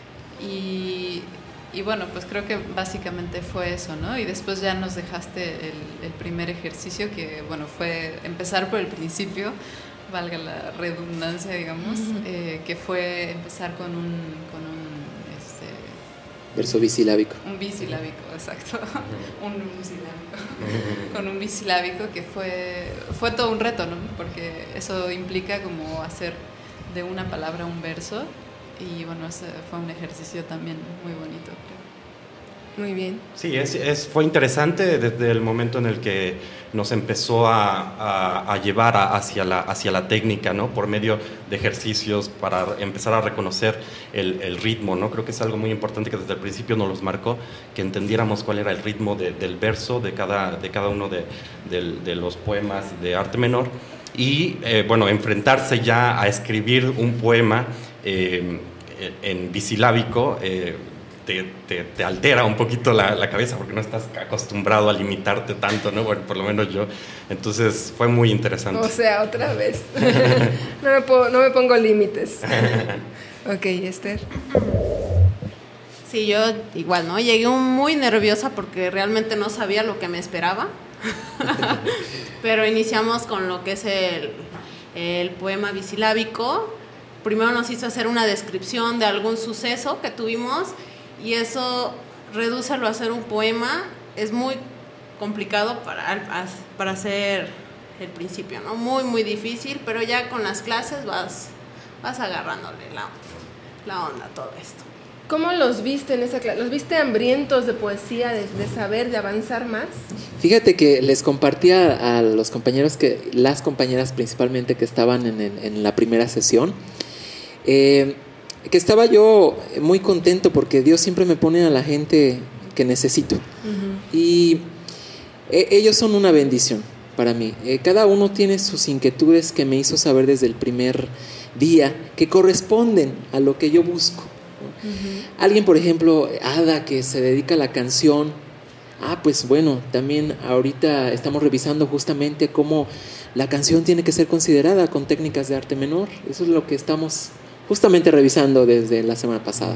Y... Y bueno, pues creo que básicamente fue eso, ¿no? Y después ya nos dejaste el, el primer ejercicio que, bueno, fue empezar por el principio, valga la redundancia, digamos, uh-huh. eh, que fue empezar con un, con un este, verso bisilábico. Un bisilábico, exacto. Uh-huh. un, un bisilábico. Uh-huh. Con un bisilábico que fue, fue todo un reto, ¿no? Porque eso implica como hacer de una palabra un verso. Y bueno, ese fue un ejercicio también muy bonito, creo. Muy bien. Sí, es, es, fue interesante desde el momento en el que nos empezó a, a, a llevar a, hacia, la, hacia la técnica, ¿no? Por medio de ejercicios para empezar a reconocer el, el ritmo, ¿no? Creo que es algo muy importante que desde el principio nos los marcó, que entendiéramos cuál era el ritmo de, del verso de cada, de cada uno de, de, de los poemas de arte menor. Y, eh, bueno, enfrentarse ya a escribir un poema eh, en bisilábico eh, te, te, te altera un poquito la, la cabeza porque no estás acostumbrado a limitarte tanto, ¿no? Bueno, por lo menos yo. Entonces fue muy interesante. O sea, otra vez. no, me puedo, no me pongo límites. Ok, Esther. Sí, yo igual, ¿no? Llegué muy nerviosa porque realmente no sabía lo que me esperaba. Pero iniciamos con lo que es el, el poema bisilábico. Primero nos hizo hacer una descripción de algún suceso que tuvimos y eso, redúcelo a hacer un poema, es muy complicado para, para hacer el principio, ¿no? Muy, muy difícil, pero ya con las clases vas, vas agarrándole la, la onda a todo esto. ¿Cómo los viste en esa clase? ¿Los viste hambrientos de poesía, de, de saber, de avanzar más? Fíjate que les compartía a los compañeros, que las compañeras principalmente que estaban en, en, en la primera sesión, eh, que estaba yo muy contento porque Dios siempre me pone a la gente que necesito. Uh-huh. Y eh, ellos son una bendición para mí. Eh, cada uno tiene sus inquietudes que me hizo saber desde el primer día, que corresponden a lo que yo busco. Uh-huh. Alguien, por ejemplo, Ada, que se dedica a la canción, ah, pues bueno, también ahorita estamos revisando justamente cómo la canción tiene que ser considerada con técnicas de arte menor. Eso es lo que estamos justamente revisando desde la semana pasada.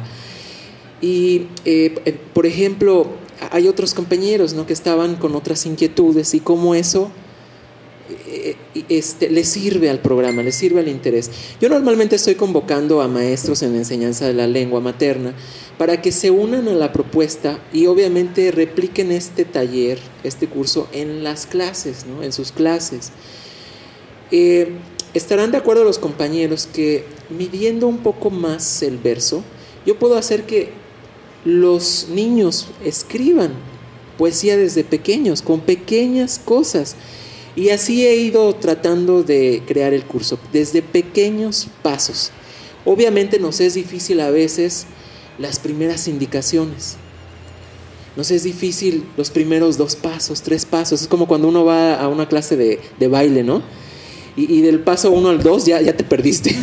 Y, eh, eh, por ejemplo, hay otros compañeros, ¿no?, que estaban con otras inquietudes y cómo eso eh, este, les sirve al programa, les sirve al interés. Yo normalmente estoy convocando a maestros en la enseñanza de la lengua materna para que se unan a la propuesta y obviamente repliquen este taller, este curso en las clases, ¿no?, en sus clases. Eh, estarán de acuerdo los compañeros que midiendo un poco más el verso, yo puedo hacer que los niños escriban poesía desde pequeños, con pequeñas cosas. Y así he ido tratando de crear el curso, desde pequeños pasos. Obviamente nos es difícil a veces las primeras indicaciones. Nos es difícil los primeros dos pasos, tres pasos. Es como cuando uno va a una clase de, de baile, ¿no? Y, y del paso uno al dos ya, ya te perdiste.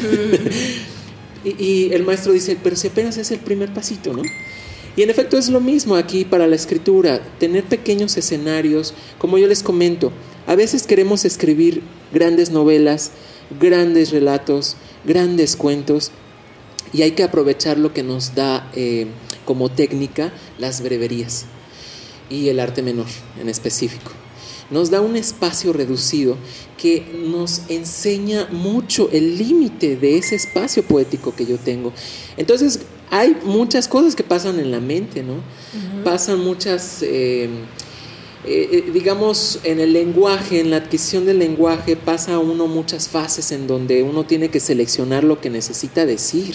y, y el maestro dice, pero si apenas es el primer pasito, ¿no? Y en efecto es lo mismo aquí para la escritura, tener pequeños escenarios, como yo les comento, a veces queremos escribir grandes novelas, grandes relatos, grandes cuentos, y hay que aprovechar lo que nos da eh, como técnica las breverías y el arte menor en específico. Nos da un espacio reducido que nos enseña mucho el límite de ese espacio poético que yo tengo. Entonces, hay muchas cosas que pasan en la mente, ¿no? Uh-huh. Pasan muchas, eh, eh, digamos, en el lenguaje, en la adquisición del lenguaje, pasa uno muchas fases en donde uno tiene que seleccionar lo que necesita decir.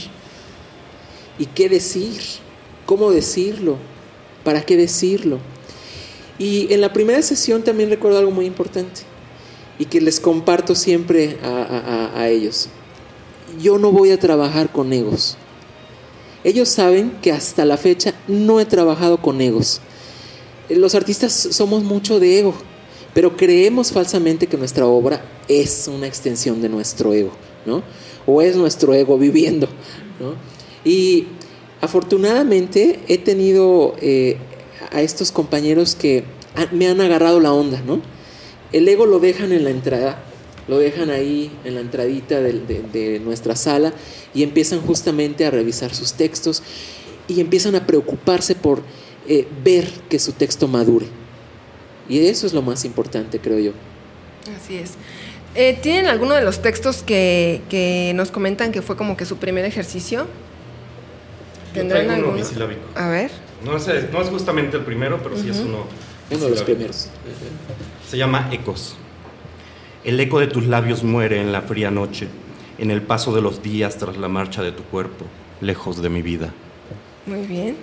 ¿Y qué decir? ¿Cómo decirlo? ¿Para qué decirlo? Y en la primera sesión también recuerdo algo muy importante y que les comparto siempre a, a, a ellos. Yo no voy a trabajar con egos. Ellos saben que hasta la fecha no he trabajado con egos. Los artistas somos mucho de ego, pero creemos falsamente que nuestra obra es una extensión de nuestro ego, ¿no? O es nuestro ego viviendo, ¿no? Y afortunadamente he tenido eh, a estos compañeros que me han agarrado la onda, ¿no? El ego lo dejan en la entrada, lo dejan ahí en la entradita de, de, de nuestra sala y empiezan justamente a revisar sus textos y empiezan a preocuparse por eh, ver que su texto madure. Y eso es lo más importante, creo yo. Así es. Eh, ¿Tienen alguno de los textos que, que nos comentan que fue como que su primer ejercicio? ¿Tendrán uno bisilábico? A ver. No es, no es justamente el primero, pero sí uh-huh. es uno Uno de los primeros. Se llama Ecos. El eco de tus labios muere en la fría noche, en el paso de los días tras la marcha de tu cuerpo, lejos de mi vida. Muy bien.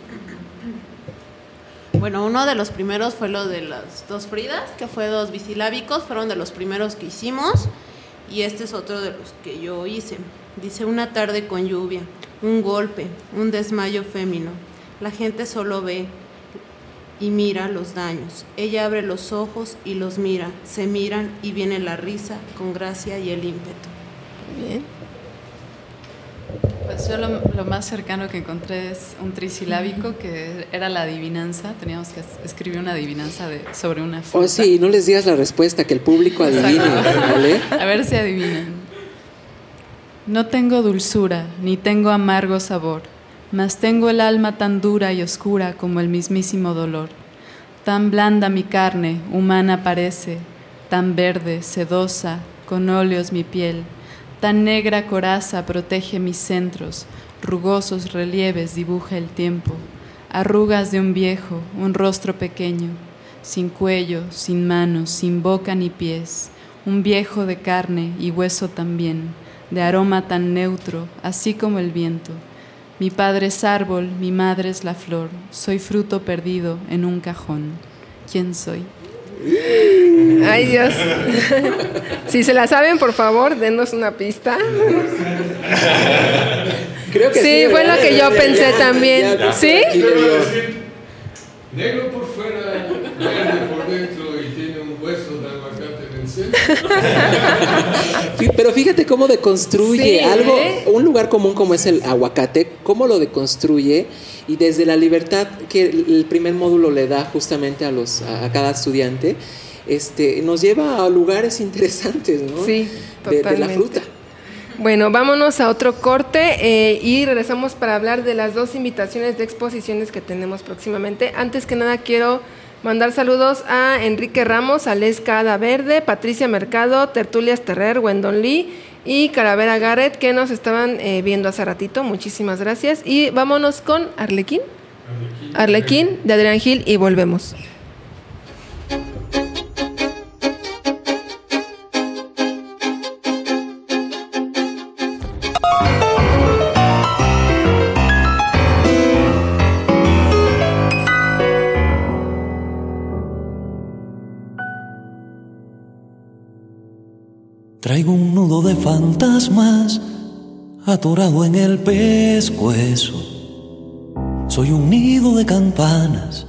Bueno, uno de los primeros fue lo de las dos Fridas, que fue dos bisilábicos, fueron de los primeros que hicimos, y este es otro de los que yo hice. Dice: una tarde con lluvia, un golpe, un desmayo fémino, la gente solo ve y mira los daños. Ella abre los ojos y los mira, se miran y viene la risa con gracia y el ímpetu. Bien. Pues yo lo, lo más cercano que encontré es un trisilábico, que era la adivinanza. Teníamos que escribir una adivinanza de, sobre una fruta. Oh, sí, no les digas la respuesta, que el público adivine, ¿vale? A ver si adivinan. No tengo dulzura, ni tengo amargo sabor, mas tengo el alma tan dura y oscura como el mismísimo dolor. Tan blanda mi carne, humana parece, tan verde, sedosa, con óleos mi piel, tan negra coraza protege mis centros, rugosos relieves dibuja el tiempo, arrugas de un viejo, un rostro pequeño, sin cuello, sin manos, sin boca ni pies, un viejo de carne y hueso también, de aroma tan neutro, así como el viento. Mi padre es árbol, mi madre es la flor, soy fruto perdido en un cajón. ¿Quién soy? Ay, Dios. Si se la saben, por favor, denos una pista. Creo que sí, sí, fue lo que yo ya, pensé ya, también. ya, ya, ¿Sí? Negro por fuera, verde por dentro y tiene un hueso de aguacate en el centro. Pero fíjate cómo deconstruye sí, algo, ¿eh? Un lugar común como es el aguacate, cómo lo deconstruye, y desde la libertad que el primer módulo le da justamente a los a, a cada estudiante, este, nos lleva a lugares interesantes, ¿no? Sí, de, totalmente. de la fruta. Bueno, vámonos a otro corte eh, y regresamos para hablar de las dos invitaciones de exposiciones que tenemos próximamente. Antes que nada quiero mandar saludos a Enrique Ramos, Aleska Ada Verde, Patricia Mercado, Tertulias Terrer, Wendon Lee y Caravera Garrett, que nos estaban eh, viendo hace ratito. Muchísimas gracias. Y vámonos con Arlequín. Arlequín, Arlequín de Adrián Gil y volvemos. Traigo un nudo de fantasmas atorado en el pescuezo. Soy un nido de campanas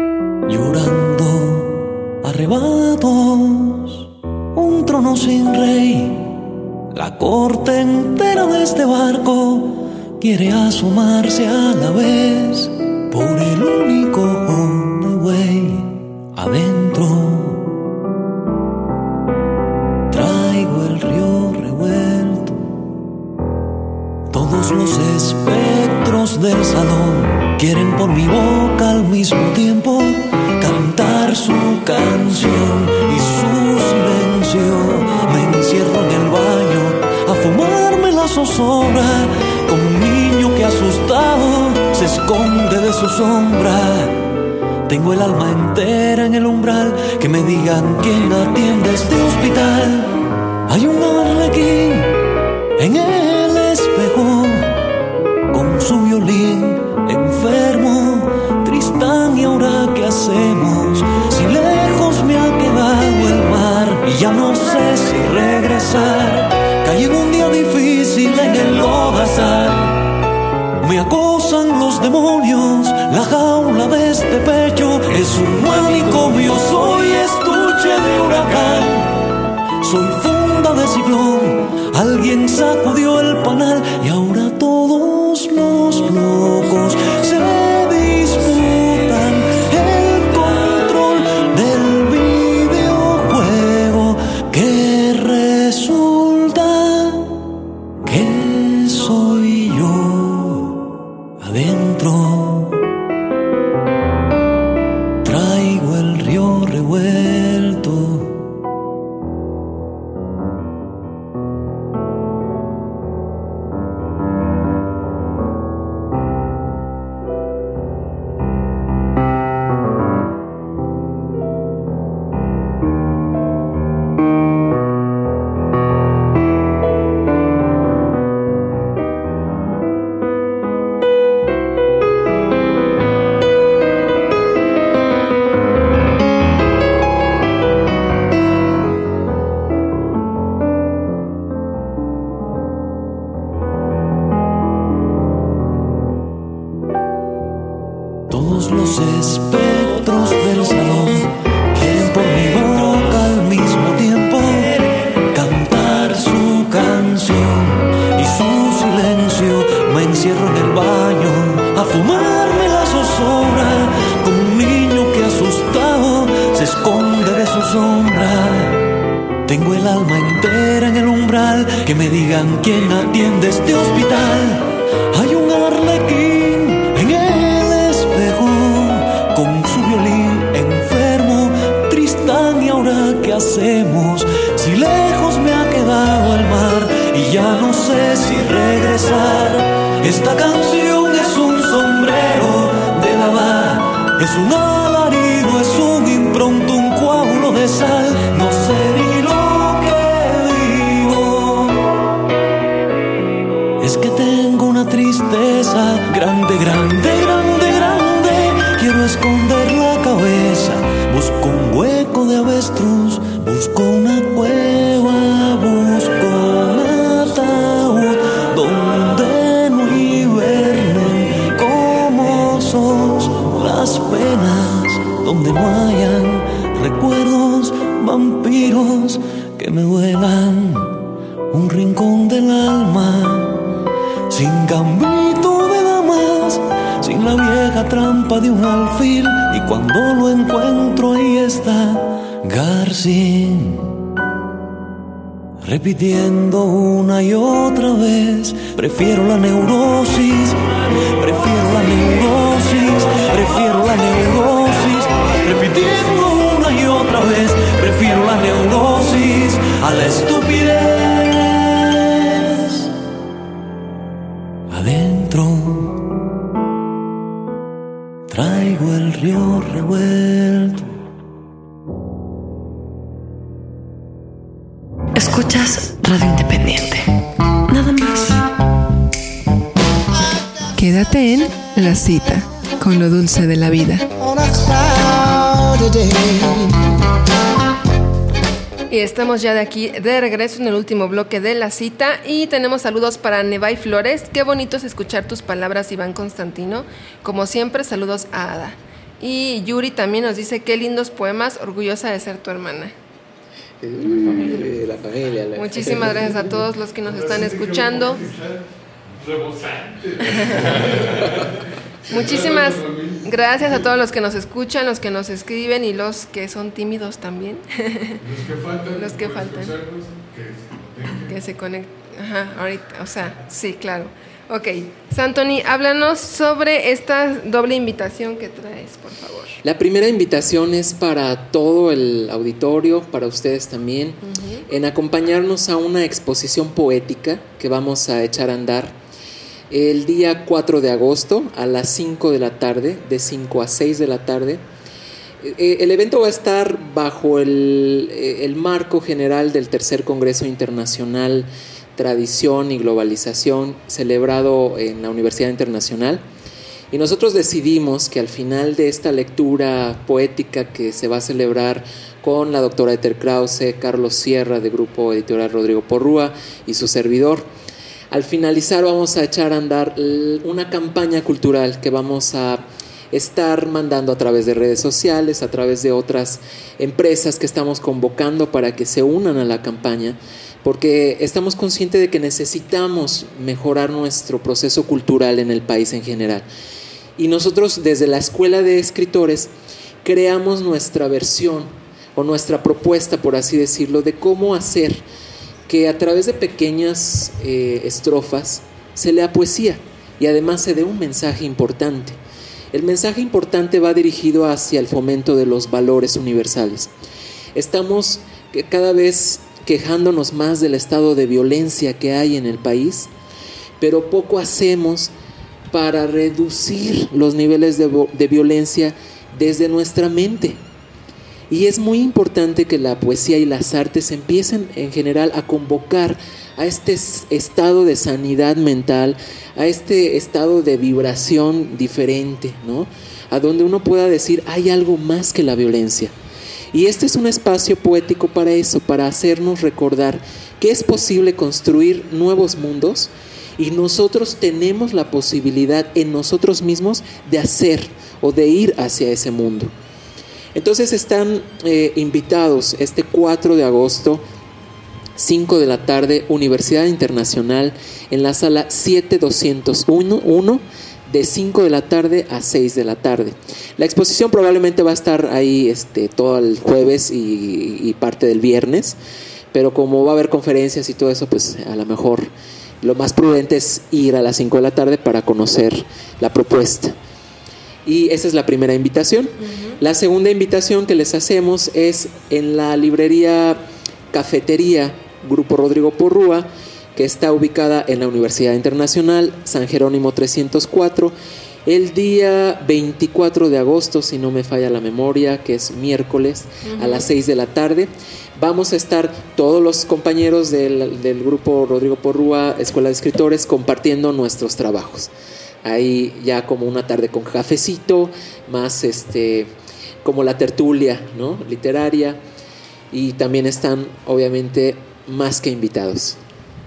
llorando arrebatos. Un trono sin rey, la corte entera de este barco quiere asomarse a la vez por el único ojo de güey adentro. El río revuelto, todos los espectros del salón quieren por mi boca al mismo tiempo cantar su canción y su silencio. Me encierro en el baño a fumarme la zozobra como un niño que asustado se esconde de su sombra. Tengo el alma entera en el umbral, que me digan quién atiende este hospital. Hay un arlequín en el espejo con su violín enfermo. Tristán, ¿y ahora qué hacemos? Si lejos me ha quedado el mar y ya no sé si regresar. Caí en un día difícil en el lodazal. Me acosan los demonios, la jaula de este pecho es un manicomio. Soy estuche de huracán, soy funda de ciclón. Alguien sacudió el panal y ahora todos los locos se disputan el control del videojuego, que resulta que soy yo adentro. Traigo el río revuelto, todos los espectros del salón quieren por mi boca al mismo tiempo cantar su canción y su silencio. Me encierro en el baño a fumarme la zozobra como un niño que asustado se esconde de su sombra. Tengo el alma entera en el umbral, que me digan quién atiende este hospital. Hay un arlequín en el espejo con su violín enfermo. Tristán, ¿y ahora qué hacemos? Si lejos me ha quedado el mar y ya no sé si regresar. Esta canción es un sombrero de lavar, es un alarido, es un impronto, un coágulo de sal. No sé ni lo que digo, es que tengo una tristeza grande, grande, grande, grande. Quiero esconder la cabeza, busco un hueco de avestruz, busco una cueva, busco un ataúd donde no hibernen como sos las penas, donde no hayan recuerdos, vampiros que me duelan. Un rincón del alma sin gambito de damas, sin la vieja trampa de un alfil, y cuando lo encuentro ahí está Garcín repitiendo una y otra vez. Prefiero la neurosis, prefiero la neurosis, prefiero la neurosis, repitiendo una y otra vez. Prefiero la neurosis a la estupidez. Adentro traigo el río revuelto. Escuchas Radio Independiente. Nada más. Quédate en La Cita con lo dulce de la vida. Y estamos ya de aquí de regreso en el último bloque de La Cita y tenemos saludos para Nevay Flores. Qué bonito es escuchar tus palabras, Iván Constantino. Como siempre, saludos a Ada. Y Yuri también nos dice qué lindos poemas, orgullosa de ser tu hermana. La familia, la familia, la... Muchísimas gracias a todos los que nos están escuchando. Muchísimas gracias a todos los que nos escuchan, los que nos escriben y los que son tímidos también. Los que faltan. Los que faltan. Que se conecten. Ajá, ahorita, o sea, sí, claro. Ok, Santoni, háblanos sobre esta doble invitación que traes, por favor. La primera invitación es para todo el auditorio, para ustedes también, uh-huh. en acompañarnos a una exposición poética que vamos a echar a andar el día cuatro de agosto a las cinco de la tarde, de cinco a seis de la tarde. El evento va a estar bajo el, el marco general del tercer Congreso Internacional Tradición y Globalización, celebrado en la Universidad Internacional. Y nosotros decidimos que al final de esta lectura poética que se va a celebrar con la doctora Ethel Krause, Carlos Sierra de Grupo Editorial Rodrigo Porrúa y su servidor, al finalizar vamos a echar a andar una campaña cultural que vamos a estar mandando a través de redes sociales, a través de otras empresas que estamos convocando para que se unan a la campaña, porque estamos conscientes de que necesitamos mejorar nuestro proceso cultural en el país en general. Y nosotros desde la Escuela de Escritores creamos nuestra versión o nuestra propuesta, por así decirlo, de cómo hacer que a través de pequeñas eh, estrofas se lea poesía y además se dé un mensaje importante. El mensaje importante va dirigido hacia el fomento de los valores universales. Estamos cada vez quejándonos más del estado de violencia que hay en el país, pero poco hacemos para reducir los niveles de, de violencia desde nuestra mente. Y es muy importante que la poesía y las artes empiecen en general a convocar a este estado de sanidad mental, a este estado de vibración diferente, ¿no? A donde uno pueda decir, hay algo más que la violencia. Y este es un espacio poético para eso, para hacernos recordar que es posible construir nuevos mundos y nosotros tenemos la posibilidad en nosotros mismos de hacer o de ir hacia ese mundo. Entonces están eh, invitados este cuatro de agosto, cinco de la tarde, Universidad Internacional, en la sala siete doscientos uno, de cinco de la tarde a seis de la tarde. La exposición probablemente va a estar ahí este, todo el jueves y, y parte del viernes, pero como va a haber conferencias y todo eso, pues a lo mejor lo más prudente es ir a las cinco de la tarde para conocer la propuesta. Y esa es la primera invitación. Uh-huh. La segunda invitación que les hacemos es en la librería Cafetería Grupo Rodrigo Porrúa, que está ubicada en la Universidad Internacional, San Jerónimo trescientos cuatro, el día veinticuatro de agosto, si no me falla la memoria, que es miércoles, uh-huh. a las seis de la tarde. Vamos a estar todos los compañeros del, del Grupo Rodrigo Porrúa, Escuela de Escritores, compartiendo nuestros trabajos. Ahí ya como una tarde con cafecito, más este como la tertulia, ¿no? literaria, y también están obviamente más que invitados.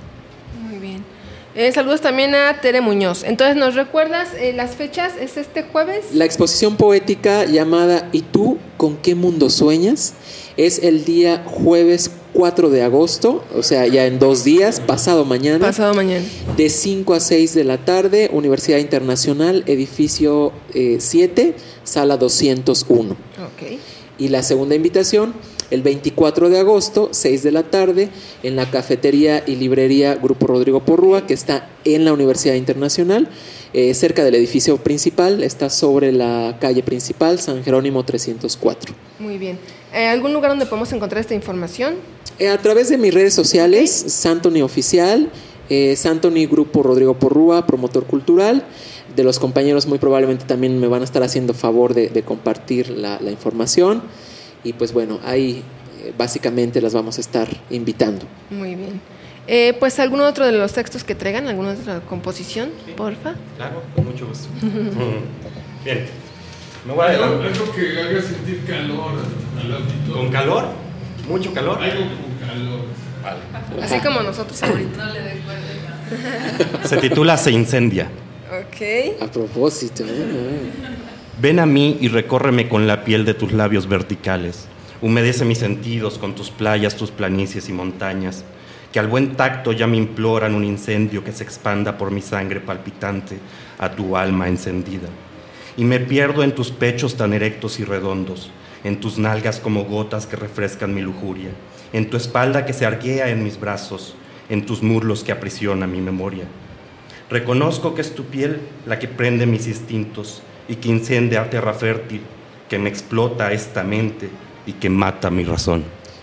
Muy bien. Eh, saludos también a Tere Muñoz. Entonces, ¿nos recuerdas eh, las fechas? ¿Es este jueves? La exposición poética llamada ¿Y tú con qué mundo sueñas? Es el día jueves cuatro de agosto, o sea, ya en dos días, pasado mañana. Pasado mañana. De cinco a seis de la tarde, Universidad Internacional, edificio eh, siete, sala doscientos uno. Ok. Y la segunda invitación el veinticuatro de agosto, seis de la tarde, en la cafetería y librería Grupo Rodrigo Porrúa, que está en la Universidad Internacional, eh, cerca del edificio principal, está sobre la calle principal, San Jerónimo trescientos cuatro. Muy bien. Eh, ¿Algún lugar donde podemos encontrar esta información? Eh, a través de mis redes sociales, Santoni Oficial, eh, Santoni Grupo Rodrigo Porrúa, promotor cultural. De los compañeros muy probablemente también me van a estar haciendo favor de, de compartir la, la información. Y pues bueno, ahí eh, básicamente las vamos a estar invitando. Muy bien. Eh, pues algún otro de los textos que traigan, alguna otra composición, sí. Porfa. Claro, con mucho gusto. Bien. Me voy a algo, algo que haga sentir calor al auditorio. ¿Con calor? ¿Mucho calor? Algo con calor. Vale. Así como nosotros ahorita. No le dé cuerda. Se titula Se incendia. Ok. A propósito. ¿eh? Ven a mí y recórreme con la piel de tus labios verticales. Humedece mis sentidos con tus playas, tus planicies y montañas, que al buen tacto ya me imploran un incendio que se expanda por mi sangre palpitante a tu alma encendida. Y me pierdo en tus pechos tan erectos y redondos, en tus nalgas como gotas que refrescan mi lujuria, en tu espalda que se arquea en mis brazos, en tus muslos que aprisiona mi memoria. Reconozco que es tu piel la que prende mis instintos y que incendia tierra fértil, que me explota esta mente y que mata mi razón.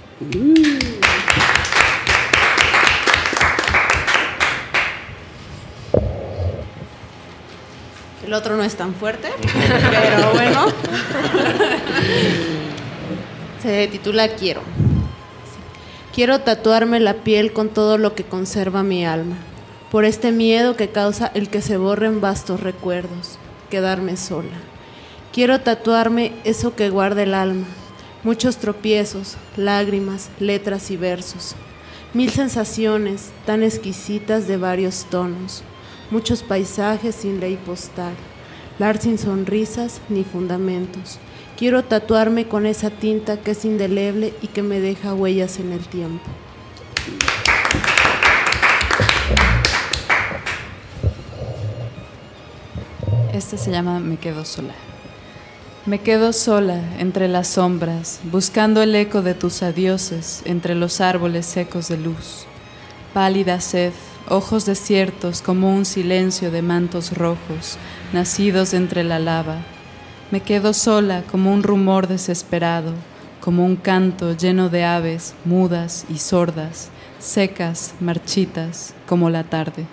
El otro no es tan fuerte, pero bueno. Se titula Quiero. Quiero tatuarme la piel con todo lo que conserva mi alma, por este miedo que causa el que se borren vastos recuerdos, quedarme sola. Quiero tatuarme eso que guarda el alma, muchos tropiezos, lágrimas, letras y versos, mil sensaciones tan exquisitas de varios tonos, muchos paisajes sin ley postal, lar sin sonrisas ni fundamentos. Quiero tatuarme con esa tinta que es indeleble y que me deja huellas en el tiempo. Este se llama Me quedo sola. Me quedo sola entre las sombras, buscando el eco de tus adioses entre los árboles secos de luz. Pálida sed, ojos desiertos como un silencio de mantos rojos, nacidos entre la lava. Me quedo sola como un rumor desesperado, como un canto lleno de aves mudas y sordas, secas, marchitas, como la tarde.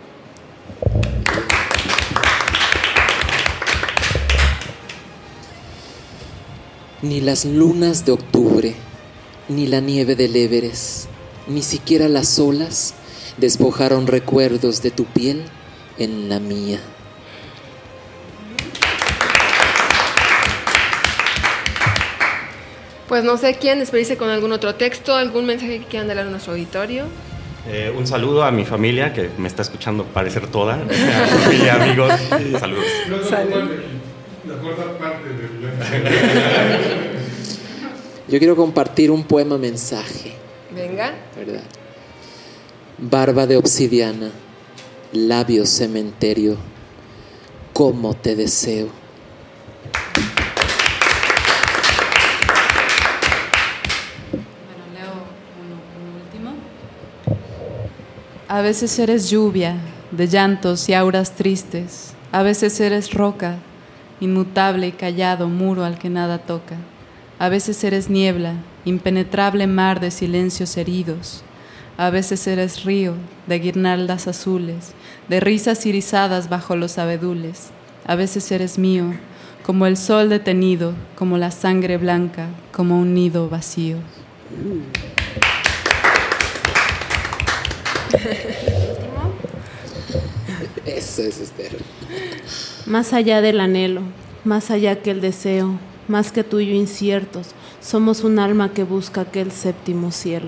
Ni las lunas de octubre, ni la nieve del Everest, ni siquiera las olas despojaron recuerdos de tu piel en la mía. Pues no sé quién despedirse con algún otro texto, algún mensaje que quieran dar a nuestro auditorio. Eh, un saludo a mi familia que me está escuchando parecer toda, a mi familia, amigos, saludos. Salud. La cuarta parte del... Yo quiero compartir un poema mensaje. Venga. ¿Verdad? Barba de obsidiana, labios cementerio, cómo te deseo. Bueno, leo uno, uno último. A veces eres lluvia de llantos y auras tristes. A veces eres roca, inmutable y callado muro al que nada toca. A veces eres niebla, impenetrable mar de silencios heridos. A veces eres río de guirnaldas azules, de risas irisadas bajo los abedules. A veces eres mío, como el sol detenido, como la sangre blanca, como un nido vacío. Eso es Esther. Más allá del anhelo, más allá que el deseo, más que tuyo inciertos, somos un alma que busca aquel séptimo cielo.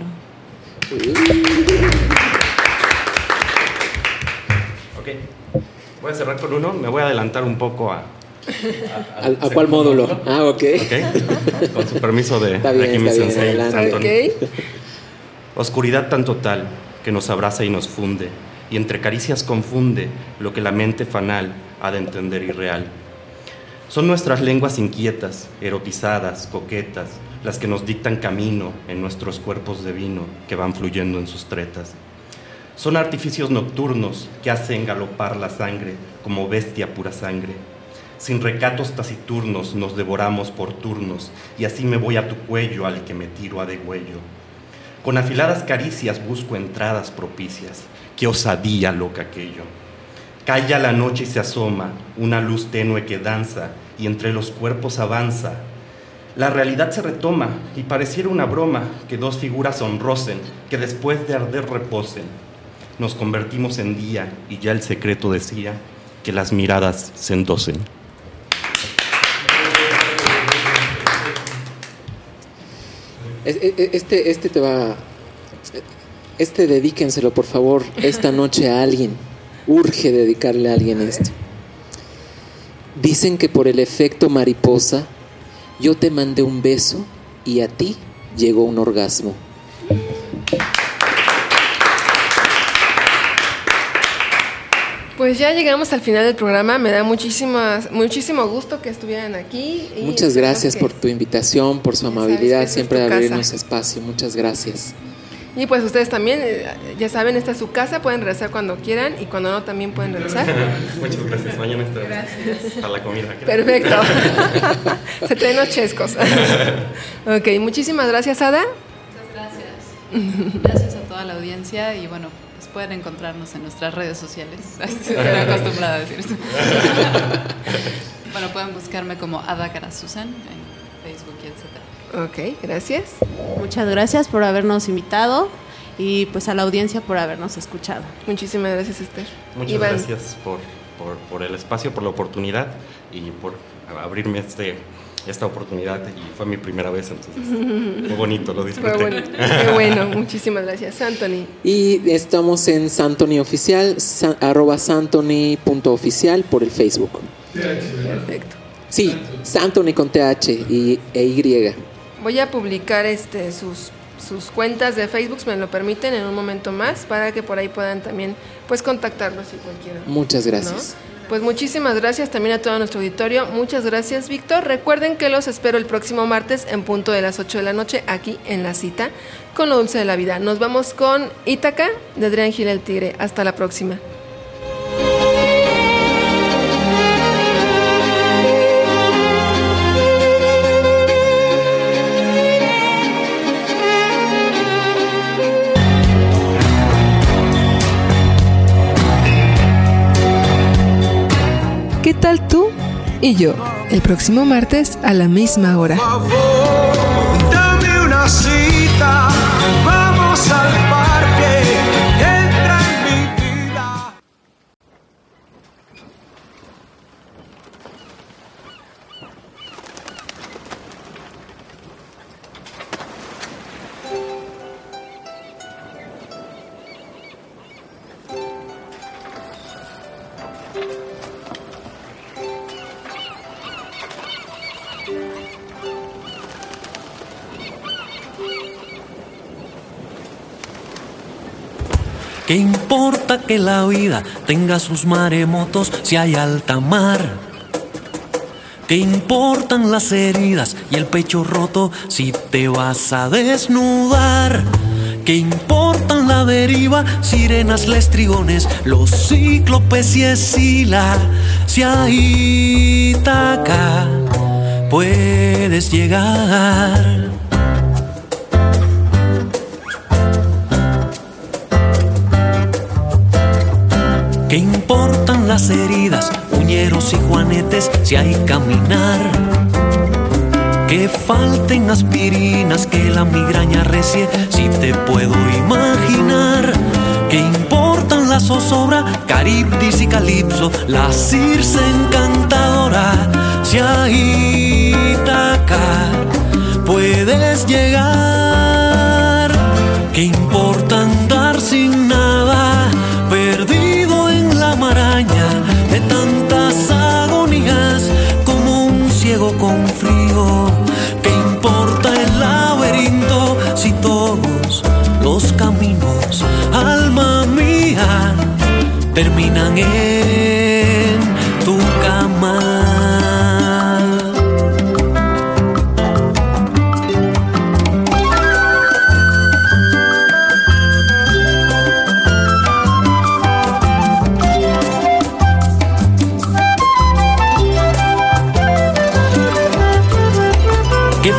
Ok, voy a cerrar con uno, me voy a adelantar un poco a... ¿A, a, ¿A cuál módulo? módulo? Ah, ok. Ok, con su permiso de, está bien, de aquí mi bien, sensei, Santoni. Okay. Oscuridad tan total que nos abraza y nos funde, y entre caricias confunde lo que la mente fanal ha de entender irreal. Son nuestras lenguas inquietas, erotizadas, coquetas, las que nos dictan camino en nuestros cuerpos de vino que van fluyendo en sus tretas. Son artificios nocturnos que hacen galopar la sangre como bestia pura sangre. Sin recatos taciturnos nos devoramos por turnos, y así me voy a tu cuello al que me tiro a degüello. Con afiladas caricias busco entradas propicias. ¡Qué osadía loca aquello! Calla la noche y se asoma una luz tenue que danza y entre los cuerpos avanza. La realidad se retoma y pareciera una broma que dos figuras honrosen, que después de arder reposen. Nos convertimos en día y ya el secreto decía que las miradas se endosen. Este, este te va... Este dedíquenselo, por favor, esta noche a alguien. Urge dedicarle a alguien esto. Dicen que por el efecto mariposa yo te mandé un beso y a ti llegó un orgasmo. Pues ya llegamos al final del programa. Me da muchísimas, muchísimo gusto que estuvieran aquí. Y Muchas gracias que... por tu invitación, por su amabilidad, siempre de abrirnos espacio. Muchas gracias. Y pues ustedes también, ya saben, esta es su casa, pueden regresar cuando quieran y cuando no también pueden regresar. Muchas gracias, mañana está gracias. a la comida. Perfecto. Se traen los chescos. Ok, muchísimas gracias, Ada. Muchas gracias. Gracias a toda la audiencia y bueno, pues pueden encontrarnos en nuestras redes sociales. Estoy acostumbrada a decir esto. Bueno, pueden buscarme como Ada Karasusan en Facebook y etcétera. Ok, gracias. Muchas gracias por habernos invitado y pues a la audiencia por habernos escuchado. Muchísimas gracias, Esther. Muchas Iván. gracias por, por, por el espacio, por la oportunidad y por abrirme este, esta oportunidad. Y fue mi primera vez, entonces muy bonito, lo disfruté. Fue bonito. Qué bueno, muchísimas gracias. Anthony. Y estamos en Santony Oficial, san, arroba santony punto oficial por el Facebook. Perfecto. Sí, Santony con T H y, e Y. Voy a publicar este sus, sus cuentas de Facebook, si me lo permiten, en un momento más, para que por ahí puedan también pues contactarlos si cualquiera. Muchas gracias. ¿No? Pues muchísimas gracias también a todo nuestro auditorio. Muchas gracias, Víctor. Recuerden que los espero el próximo martes en punto de las ocho de la noche aquí en La Cita con lo dulce de la vida. Nos vamos con Ítaca de Adrián Gil el Tigre. Hasta la próxima. ¿Qué tal tú y yo? El próximo martes a la misma hora. Por favor, dame una cita, vamos al parque, entra en mi vida. ¿Qué importa que la vida tenga sus maremotos si hay alta mar? ¿Qué importan las heridas y el pecho roto si te vas a desnudar? ¿Qué importan la deriva, sirenas, lestrigones, los cíclopes y Escila? Si a Ítaca puedes llegar. ¿Qué importan las heridas, uñeros y juanetes si hay caminar? Que falten aspirinas, que la migraña recie si te puedo imaginar. ¿Qué importan la zozobra, caribdis y calipso, la circe encantadora? Si a Ítaca puedes llegar. ¿Qué importa andar sin nada, perdido en la maraña de tantas agonías, como un ciego con frío? ¿Qué importa el laberinto si todos los caminos, alma mía, terminan en tu cama?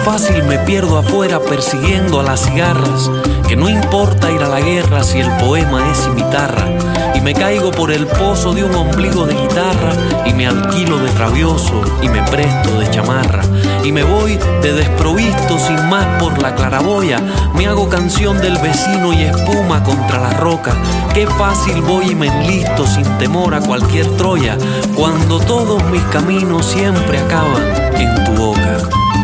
fácil me pierdo afuera persiguiendo a las cigarras, que no importa ir a la guerra si el poema es cimitarra. Y me caigo por el pozo de un ombligo de guitarra, y me alquilo de rabioso y me presto de chamarra. Y me voy de desprovisto sin más por la claraboya, me hago canción del vecino y espuma contra la roca. Qué fácil voy y me enlisto sin temor a cualquier Troya, cuando todos mis caminos siempre acaban en tu boca.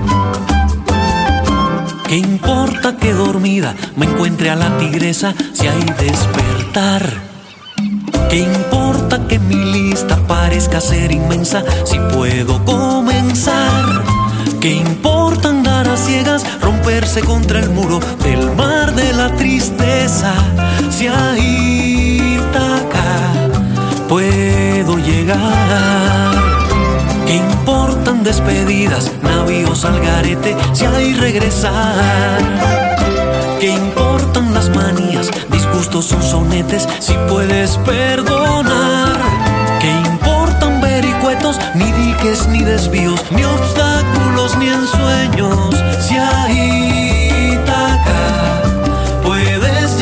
¿Qué importa que dormida me encuentre a la tigresa si hay despertar? ¿Qué importa que mi lista parezca ser inmensa si puedo comenzar? ¿Qué importa andar a ciegas, romperse contra el muro del mar de la tristeza si a Ítaca puedo llegar? ¿Qué importan despedidas, navíos al garete si hay regresar? ¿Qué importan las manías, disgustos son sonetes si puedes perdonar? ¿Qué importan vericuetos, ni diques, ni desvíos, ni obstáculos, ni ensueños si a Ítaca puedes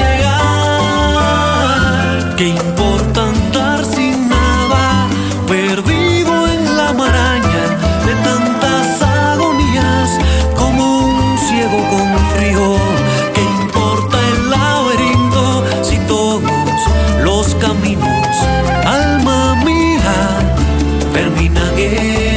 llegar? ¿Qué importa andar sin nada, perdido en la maraña de tantas agonías como un ciego con frío? ¿Qué importa el laberinto si todos los caminos, alma mía, terminan en